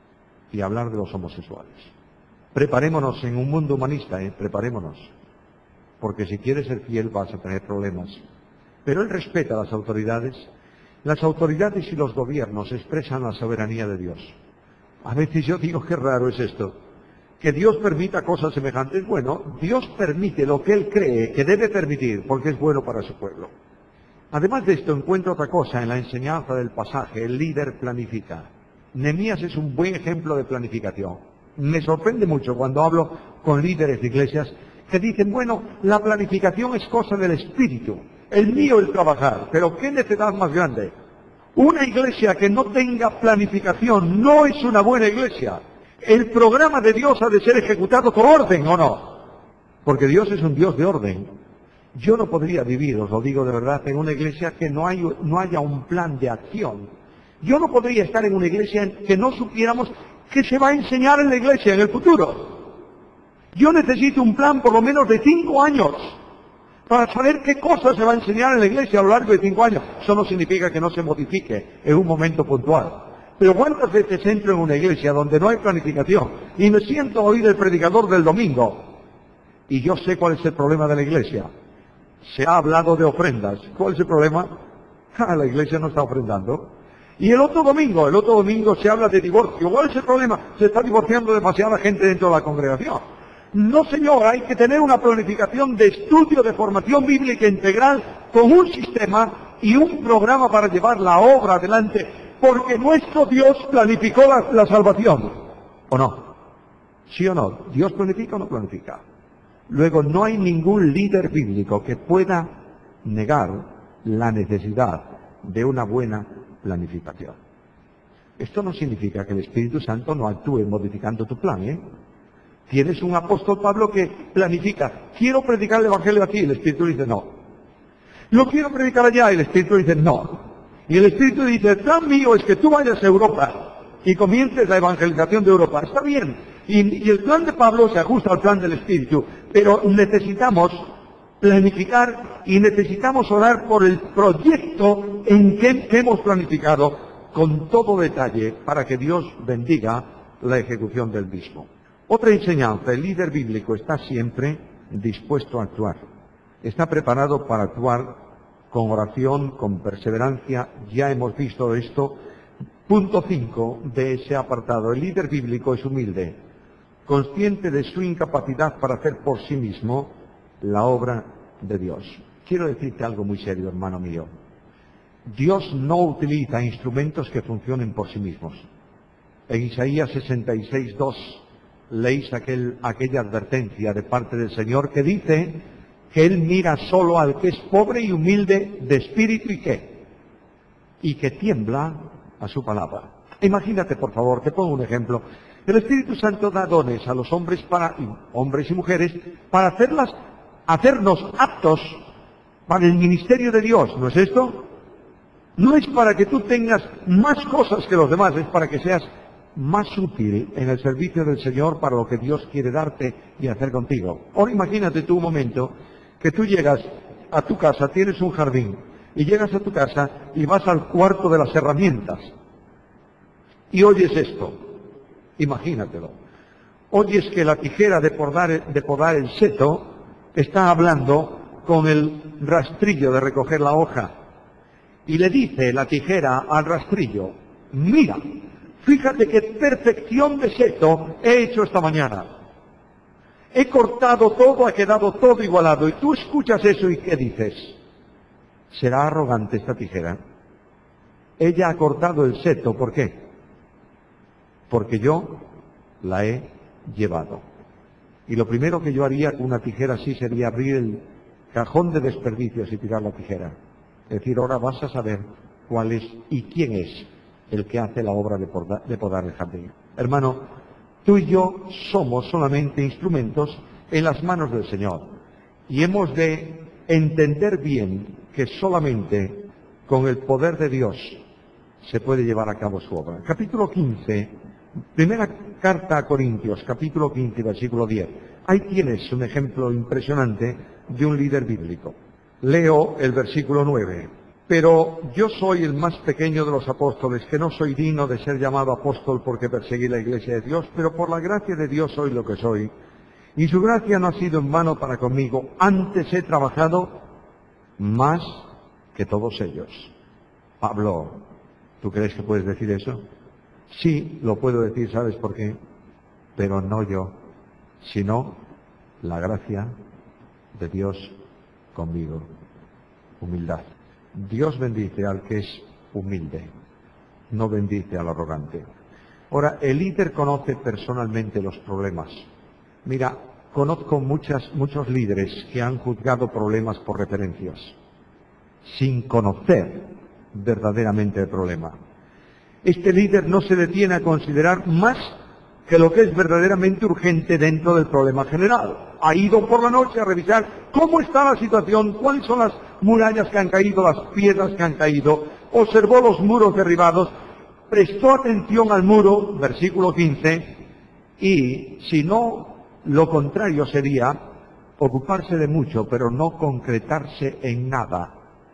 y hablar de los homosexuales. Preparémonos en un mundo humanista, preparémonos. Porque si quieres ser fiel vas a tener problemas. Pero él respeta a las autoridades. Las autoridades y los gobiernos expresan la soberanía de Dios. A veces yo digo, qué raro es esto. Que Dios permita cosas semejantes. Bueno, Dios permite lo que Él cree que debe permitir, porque es bueno para su pueblo. Además de esto, encuentro otra cosa en la enseñanza del pasaje. El líder planifica. Nehemías es un buen ejemplo de planificación. Me sorprende mucho cuando hablo con líderes de iglesias que dicen, bueno, la planificación es cosa del espíritu. El mío es trabajar, pero ¿qué necesidad más grande? Una iglesia que no tenga planificación no es una buena iglesia. El programa de Dios ha de ser ejecutado con orden, ¿o no? Porque Dios es un Dios de orden. Yo no podría vivir, os lo digo de verdad, en una iglesia que no haya un plan de acción. Yo no podría estar en una iglesia en que no supiéramos qué se va a enseñar en la iglesia en el futuro. Yo necesito un plan por lo menos de 5 años para saber qué cosas se va a enseñar en la iglesia a lo largo de 5 años. Eso no significa que no se modifique en un momento puntual. Pero ¿cuántas veces entro en una iglesia donde no hay planificación y me siento a oír el predicador del domingo? Y yo sé cuál es el problema de la iglesia. Se ha hablado de ofrendas. ¿Cuál es el problema? La iglesia no está ofrendando. Y el otro domingo se habla de divorcio. ¿Cuál es el problema? Se está divorciando demasiada gente dentro de la congregación. No, señor, hay que tener una planificación de estudio, de formación bíblica integral, con un sistema y un programa para llevar la obra adelante, porque nuestro Dios planificó la salvación. ¿O no? ¿Sí o no? ¿Dios planifica o no planifica? Luego, no hay ningún líder bíblico que pueda negar la necesidad de una buena planificación. Esto no significa que el Espíritu Santo no actúe modificando tu plan, ¿eh? Tienes un apóstol Pablo que planifica, quiero predicar el Evangelio aquí, el Espíritu dice no. Lo quiero predicar allá, y el Espíritu dice no. Y el Espíritu dice, el plan mío es que tú vayas a Europa y comiences la evangelización de Europa. Está bien. Y el plan de Pablo se ajusta al plan del Espíritu, pero necesitamos planificar y necesitamos orar por el proyecto que hemos planificado con todo detalle para que Dios bendiga la ejecución del mismo. Otra enseñanza, el líder bíblico está siempre dispuesto a actuar. Está preparado para actuar con oración, con perseverancia. Ya hemos visto esto. Punto 5 de ese apartado. El líder bíblico es humilde, consciente de su incapacidad para hacer por sí mismo la obra de Dios. Quiero decirte algo muy serio, hermano mío. Dios no utiliza instrumentos que funcionen por sí mismos. En Isaías 66:2 leéis aquella advertencia de parte del Señor que dice que Él mira solo al que es pobre y humilde de espíritu y que tiembla a su palabra. Imagínate, por favor, te pongo un ejemplo. El Espíritu Santo da dones a los hombres hombres y mujeres para hacernos aptos para el ministerio de Dios, ¿no es esto? No es para que tú tengas más cosas que los demás, es para que seas más útil en el servicio del Señor para lo que Dios quiere darte y hacer contigo. Ahora imagínate tú un momento que tú llegas a tu casa, tienes un jardín, y llegas a tu casa y vas al cuarto de las herramientas y oyes esto. Imagínatelo. Oyes que la tijera de podar el seto está hablando con el rastrillo de recoger la hoja. Y le dice la tijera al rastrillo, mira, fíjate qué perfección de seto he hecho esta mañana. He cortado todo, ha quedado todo igualado. Y tú escuchas eso y ¿qué dices? ¿Será arrogante esta tijera? Ella ha cortado el seto, ¿por qué? Porque yo la he llevado. Y lo primero que yo haría con una tijera así sería abrir el cajón de desperdicios y tirar la tijera. Es decir, ahora vas a saber cuál es y quién es el que hace la obra de podar el jardín. Hermano, tú y yo somos solamente instrumentos en las manos del Señor. Y hemos de entender bien que solamente con el poder de Dios se puede llevar a cabo su obra. Capítulo 15, primera carta a Corintios, capítulo 15, versículo 10. Ahí tienes un ejemplo impresionante de un líder bíblico. Leo el versículo 9. Pero yo soy el más pequeño de los apóstoles, que no soy digno de ser llamado apóstol porque perseguí la iglesia de Dios, pero por la gracia de Dios soy lo que soy. Y su gracia no ha sido en vano para conmigo, antes he trabajado más que todos ellos. Pablo, ¿tú crees que puedes decir eso? Sí, lo puedo decir, ¿sabes por qué? Pero no yo, sino la gracia de Dios conmigo. Humildad. Dios bendice al que es humilde, no bendice al arrogante. Ahora, el líder conoce personalmente los problemas. Mira, conozco muchos líderes que han juzgado problemas por referencias, sin conocer verdaderamente el problema. Este líder no se detiene a considerar más que lo que es verdaderamente urgente dentro del problema general. Ha ido por la noche a revisar cómo está la situación, cuáles son las murallas que han caído, las piedras que han caído, observó los muros derribados, prestó atención al muro, versículo 15, y si no, lo contrario sería ocuparse de mucho, pero no concretarse en nada.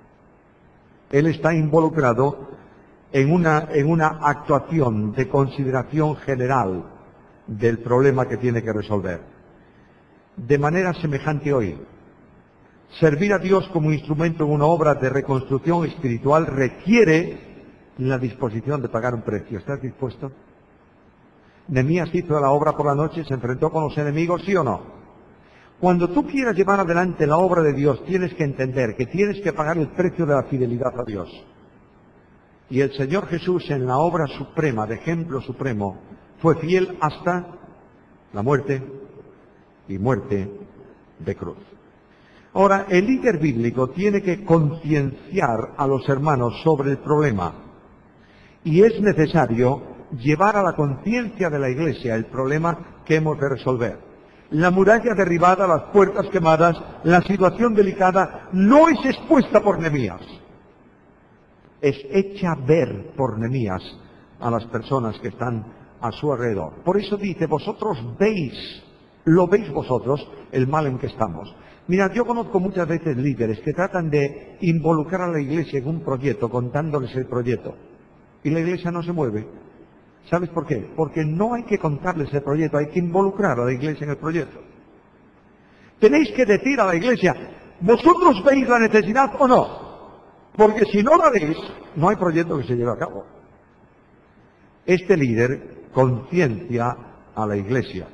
Él está involucrado en una actuación de consideración general del problema que tiene que resolver. De manera semejante hoy, servir a Dios como instrumento en una obra de reconstrucción espiritual requiere la disposición de pagar un precio. ¿Estás dispuesto? Nehemías hizo la obra por la noche, se enfrentó con los enemigos, ¿sí o no? Cuando tú quieras llevar adelante la obra de Dios, tienes que entender que tienes que pagar el precio de la fidelidad a Dios. Y el Señor Jesús, en la obra suprema, de ejemplo supremo, fue fiel hasta la muerte y muerte de cruz. Ahora, el líder bíblico tiene que concienciar a los hermanos sobre el problema. Y es necesario llevar a la conciencia de la Iglesia el problema que hemos de resolver. La muralla derribada, las puertas quemadas, la situación delicada, no es expuesta por Nehemías. Es hecha ver por Nehemías a las personas que están a su alrededor. Por eso dice, vosotros veis, lo veis vosotros, el mal en que estamos. Mirad, yo conozco muchas veces líderes que tratan de involucrar a la Iglesia en un proyecto, contándoles el proyecto. Y la Iglesia no se mueve. ¿Sabes por qué? Porque no hay que contarles el proyecto, hay que involucrar a la Iglesia en el proyecto. Tenéis que decir a la Iglesia, ¿vosotros veis la necesidad o no? Porque si no la veis, no hay proyecto que se lleve a cabo. Este líder conciencia a la Iglesia.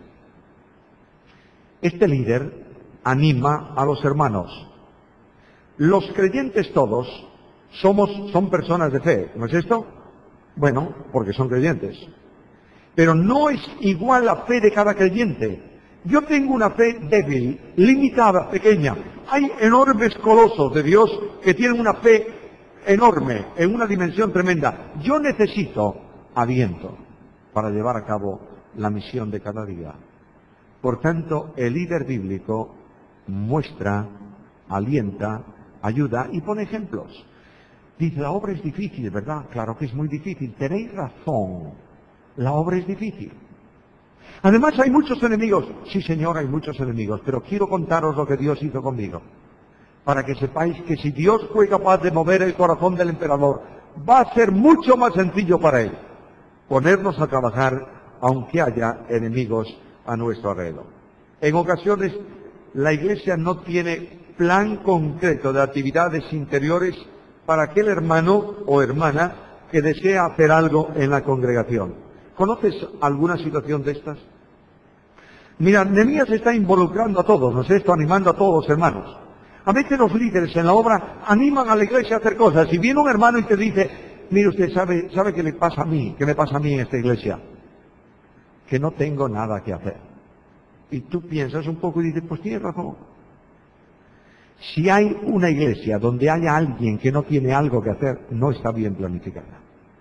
Este líder anima a los hermanos. Los creyentes todos son personas de fe, ¿no es esto? Bueno, porque son creyentes. Pero no es igual la fe de cada creyente. Yo tengo una fe débil, limitada, pequeña. Hay enormes colosos de Dios que tienen una fe enorme, en una dimensión tremenda. Yo necesito aliento para llevar a cabo la misión de cada día. Por tanto, el líder bíblico muestra, alienta, ayuda y pone ejemplos. Dice, la obra es difícil, ¿verdad? Claro que es muy difícil. Tenéis razón. La obra es difícil. Además hay muchos enemigos. Sí, Señor, hay muchos enemigos. Pero quiero contaros lo que Dios hizo conmigo. Para que sepáis que si Dios fue capaz de mover el corazón del emperador, va a ser mucho más sencillo para él ponernos a trabajar, aunque haya enemigos a nuestro alrededor. En ocasiones, la Iglesia no tiene plan concreto de actividades interiores para aquel hermano o hermana que desea hacer algo en la congregación. ¿Conoces alguna situación de estas? Mira, Nehemías está involucrando a todos, ¿no es esto? Animando a todos los hermanos. A veces los líderes en la obra animan a la Iglesia a hacer cosas. Si viene un hermano y te dice, mire usted, ¿sabe qué le pasa a mí? ¿Qué me pasa a mí en esta iglesia? Que no tengo nada que hacer. Y tú piensas un poco y dices, pues tienes razón. Si hay una iglesia donde haya alguien que no tiene algo que hacer, no está bien planificada.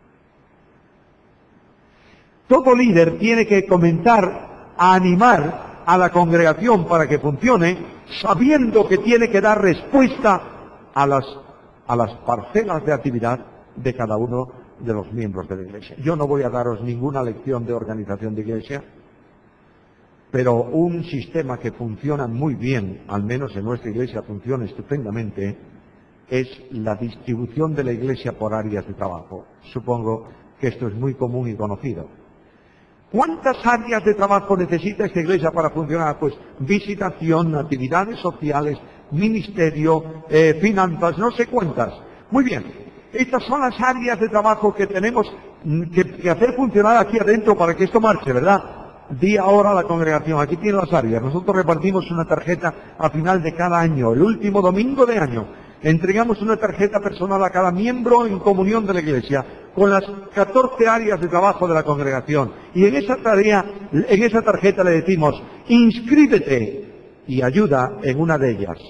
Todo líder tiene que comenzar a animar a la congregación para que funcione, sabiendo que tiene que dar respuesta a las parcelas de actividad de cada uno de los miembros de la iglesia. Yo no voy a daros ninguna lección de organización de iglesia, pero un sistema que funciona muy bien, al menos en nuestra iglesia funciona estupendamente, es la distribución de la iglesia por áreas de trabajo. Supongo que esto es muy común y conocido. ¿Cuántas áreas de trabajo necesita esta iglesia para funcionar? Pues visitación, actividades sociales, ministerio, finanzas, no sé cuántas. Muy bien, estas son las áreas de trabajo que tenemos que hacer funcionar aquí adentro para que esto marche, ¿verdad? Di ahora a la congregación, aquí tiene las áreas. Nosotros repartimos una tarjeta a final de cada año, el último domingo de año. Entregamos una tarjeta personal a cada miembro en comunión de la iglesia, con las 14 áreas de trabajo de la congregación. Y en esa tarjeta le decimos, inscríbete y ayuda en una de ellas.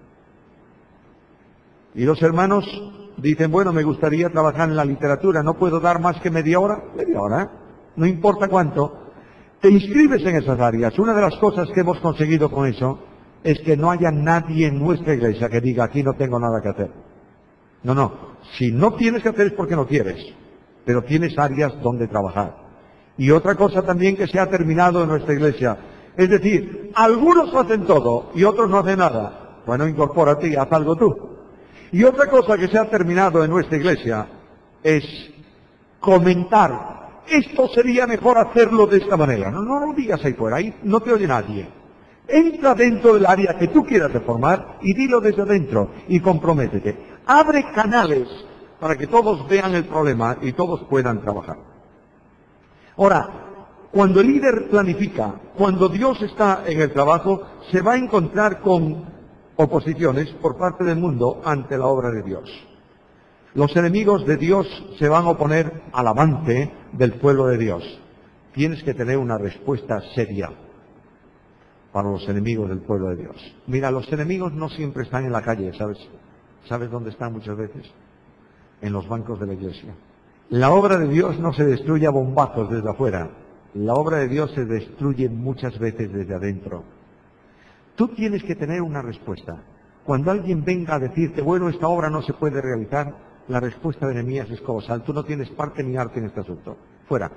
Y los hermanos dicen, bueno, me gustaría trabajar en la literatura, no puedo dar más que media hora, no importa cuánto. Te inscribes en esas áreas. Una de las cosas que hemos conseguido con eso es que no haya nadie en nuestra iglesia que diga, aquí no tengo nada que hacer. No. Si no tienes que hacer es porque no quieres, pero tienes áreas donde trabajar. Y otra cosa también que se ha terminado en nuestra iglesia, es decir, algunos hacen todo y otros no hacen nada. Bueno, incorpórate y haz algo tú. Y otra cosa que se ha terminado en nuestra iglesia es comentar. Esto sería mejor hacerlo de esta manera. No lo digas ahí fuera, ahí no te oye nadie. Entra dentro del área que tú quieras reformar y dilo desde adentro y comprométete. Abre canales para que todos vean el problema y todos puedan trabajar. Ahora, cuando el líder planifica, cuando Dios está en el trabajo, se va a encontrar con oposiciones por parte del mundo ante la obra de Dios. Los enemigos de Dios se van a oponer al avance del pueblo de Dios. Tienes que tener una respuesta seria para los enemigos del pueblo de Dios. Mira, los enemigos no siempre están en la calle, ¿sabes? ¿Sabes dónde están muchas veces? En los bancos de la iglesia. La obra de Dios no se destruye a bombazos desde afuera. La obra de Dios se destruye muchas veces desde adentro. Tú tienes que tener una respuesta. Cuando alguien venga a decirte, bueno, esta obra no se puede realizar, la respuesta de Nehemías es colosal. Tú no tienes parte ni arte en este asunto. Fuera.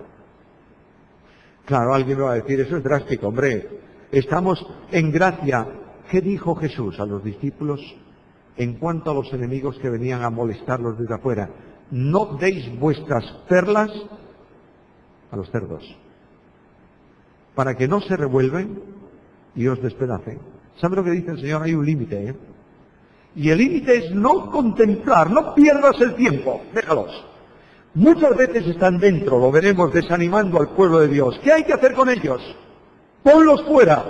Claro, alguien me va a decir, eso es drástico, hombre. Estamos en gracia. ¿Qué dijo Jesús a los discípulos en cuanto a los enemigos que venían a molestarlos desde afuera? No deis vuestras perlas a los cerdos, para que no se revuelven y os despedacen. ¿Sabe lo que dice el Señor? Hay un límite, ¿eh? Y el límite es no contemplar, no pierdas el tiempo, déjalos. Muchas veces están dentro, lo veremos, desanimando al pueblo de Dios. ¿Qué hay que hacer con ellos? Ponlos fuera.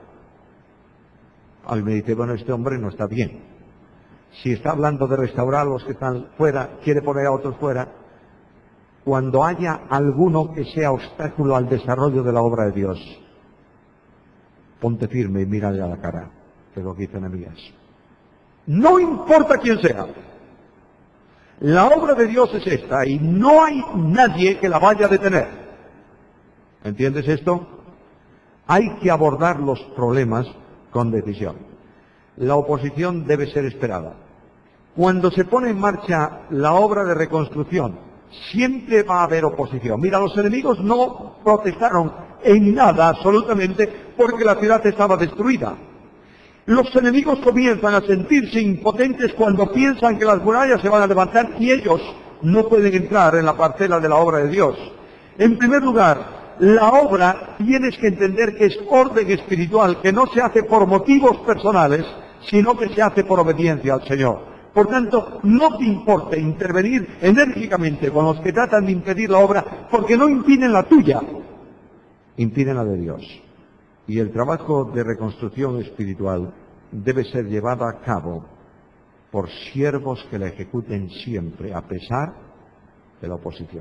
Alguien me dice, bueno, este hombre no está bien. Si está hablando de restaurar a los que están fuera, quiere poner a otros fuera. Cuando haya alguno que sea obstáculo al desarrollo de la obra de Dios, ponte firme y mírale a la cara, que es lo que dice Nehemías. No importa quién sea. La obra de Dios es esta y no hay nadie que la vaya a detener. ¿Entiendes esto? Hay que abordar los problemas con decisión. La oposición debe ser esperada. Cuando se pone en marcha la obra de reconstrucción, siempre va a haber oposición. Mira, los enemigos no protestaron en nada absolutamente porque la ciudad estaba destruida. Los enemigos comienzan a sentirse impotentes cuando piensan que las murallas se van a levantar y ellos no pueden entrar en la parcela de la obra de Dios. En primer lugar, la obra tienes que entender que es orden espiritual, que no se hace por motivos personales, sino que se hace por obediencia al Señor. Por tanto, no te importe intervenir enérgicamente con los que tratan de impedir la obra, porque no impiden la tuya, impiden la de Dios. Y el trabajo de reconstrucción espiritual debe ser llevado a cabo por siervos que la ejecuten siempre, a pesar de la oposición.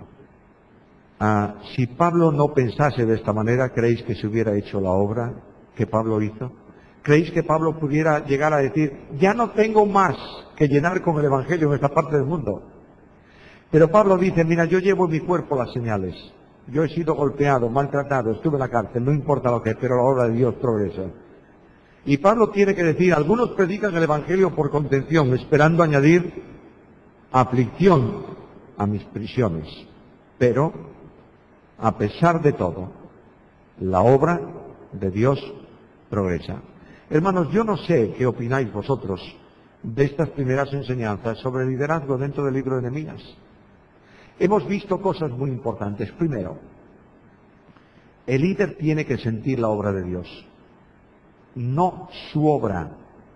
Si Pablo no pensase de esta manera, ¿creéis que se hubiera hecho la obra que Pablo hizo? ¿Creéis que Pablo pudiera llegar a decir, ya no tengo más que llenar con el Evangelio en esta parte del mundo? Pero Pablo dice, mira, yo llevo en mi cuerpo las señales. Yo he sido golpeado, maltratado, estuve en la cárcel, no importa lo que, pero la obra de Dios progresa. Y Pablo tiene que decir, algunos predican el Evangelio por contención, esperando añadir aflicción a mis prisiones. Pero, a pesar de todo, la obra de Dios progresa. Hermanos, yo no sé qué opináis vosotros de estas primeras enseñanzas sobre liderazgo dentro del libro de Nehemías. Hemos visto cosas muy importantes. Primero, el líder tiene que sentir la obra de Dios, no su obra.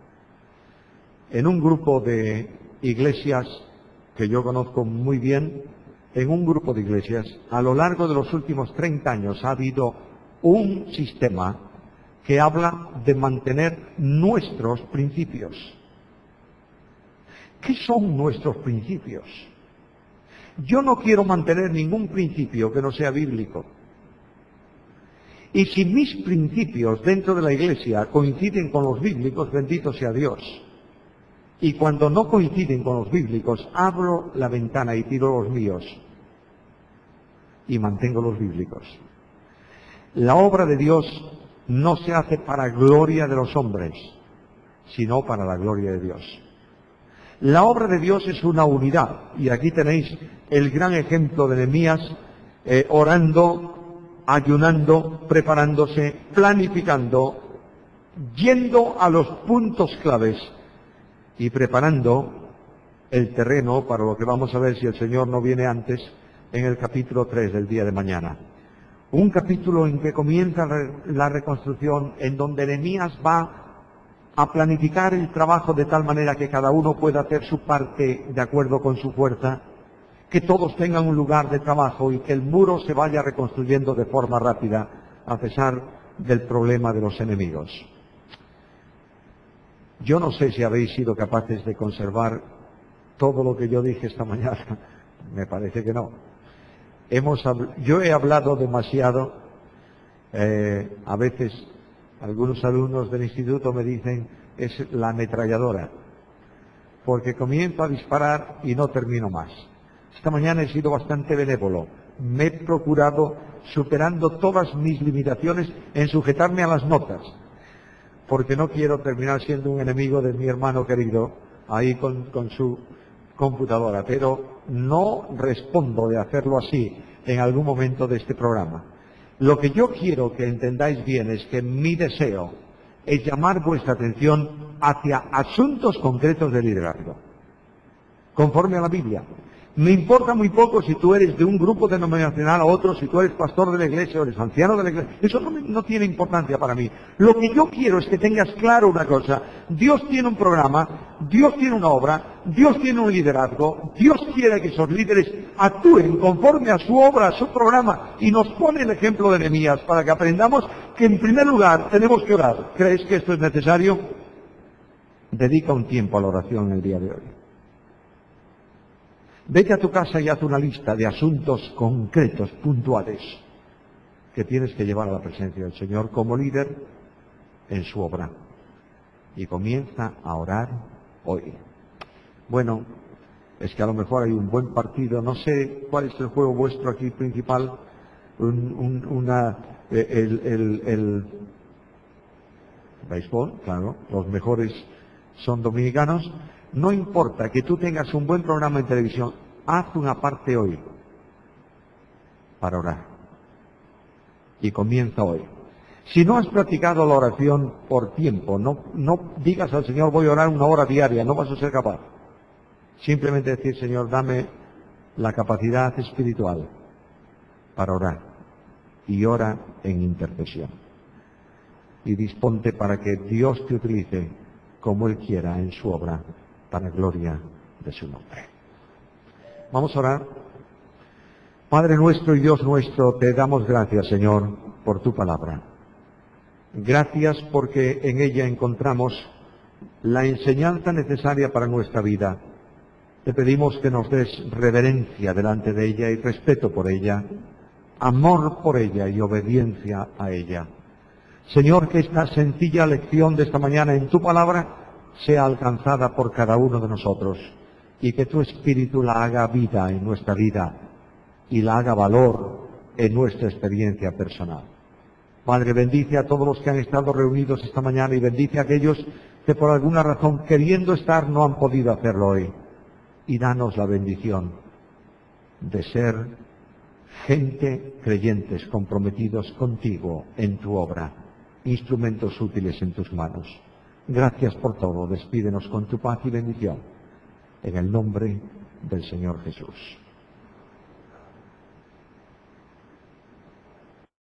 En un grupo de iglesias que yo conozco muy bien, en un grupo de iglesias, a lo largo de los últimos 30 años ha habido un sistema que habla de mantener nuestros principios. ¿Qué son nuestros principios? Yo no quiero mantener ningún principio que no sea bíblico. Y si mis principios dentro de la iglesia coinciden con los bíblicos, bendito sea Dios. Y cuando no coinciden con los bíblicos, abro la ventana y tiro los míos. Y mantengo los bíblicos. La obra de Dios no se hace para gloria de los hombres, sino para la gloria de Dios. La obra de Dios es una unidad, y aquí tenéis el gran ejemplo de Nehemías orando, ayunando, preparándose, planificando, yendo a los puntos claves y preparando el terreno para lo que vamos a ver si el Señor no viene antes en el capítulo 3 del día de mañana. Un capítulo en que comienza la reconstrucción, en donde Nehemías va a planificar el trabajo de tal manera que cada uno pueda hacer su parte de acuerdo con su fuerza, que todos tengan un lugar de trabajo y que el muro se vaya reconstruyendo de forma rápida a pesar del problema de los enemigos. Yo no sé si habéis sido capaces de conservar todo lo que yo dije esta mañana. Me parece que no. Yo he hablado demasiado. A veces algunos alumnos del instituto me dicen es la ametralladora, porque comienzo a disparar y no termino más. Esta mañana he sido bastante benévolo. Me he procurado, superando todas mis limitaciones, en sujetarme a las notas, porque no quiero terminar siendo un enemigo de mi hermano querido ahí con su computadora, pero no respondo de hacerlo así en algún momento de este programa. Lo que yo quiero que entendáis bien es que mi deseo es llamar vuestra atención hacia asuntos concretos de liderazgo, conforme a la Biblia. Me importa muy poco si tú eres de un grupo denominacional a otro, si tú eres pastor de la iglesia o eres anciano de la iglesia. Eso no tiene importancia para mí. Lo que yo quiero es que tengas claro una cosa. Dios tiene un programa, Dios tiene una obra, Dios tiene un liderazgo, Dios quiere que esos líderes actúen conforme a su obra, a su programa, y nos pone el ejemplo de Nehemías para que aprendamos que en primer lugar tenemos que orar. ¿Crees que esto es necesario? Dedica un tiempo a la oración en el día de hoy. Vete a tu casa y haz una lista de asuntos concretos, puntuales, que tienes que llevar a la presencia del Señor como líder en su obra. Y comienza a orar hoy. Bueno, es que a lo mejor hay un buen partido, no sé cuál es el juego vuestro aquí principal, el béisbol, claro, los mejores son dominicanos. No importa que tú tengas un buen programa en televisión, haz una parte hoy para orar. Y comienza hoy. Si no has practicado la oración por tiempo, no digas al Señor voy a orar 1 hora diaria, no vas a ser capaz. Simplemente decir, Señor, dame la capacidad espiritual para orar. Y ora en intercesión. Y disponte para que Dios te utilice como Él quiera en su obra, para gloria de su nombre. Vamos a orar. Padre nuestro y Dios nuestro, te damos gracias, Señor, por tu palabra. Gracias porque en ella encontramos la enseñanza necesaria para nuestra vida. Te pedimos que nos des reverencia delante de ella y respeto por ella, amor por ella y obediencia a ella. Señor, que esta sencilla lección de esta mañana en tu palabra sea alcanzada por cada uno de nosotros y que tu Espíritu la haga vida en nuestra vida y la haga valor en nuestra experiencia personal. Padre, bendice a todos los que han estado reunidos esta mañana y bendice a aquellos que por alguna razón queriendo estar no han podido hacerlo hoy. Y danos la bendición de ser gente creyentes comprometidos contigo en tu obra, instrumentos útiles en tus manos. Gracias por todo. Despídenos con tu paz y bendición. En el nombre del Señor Jesús.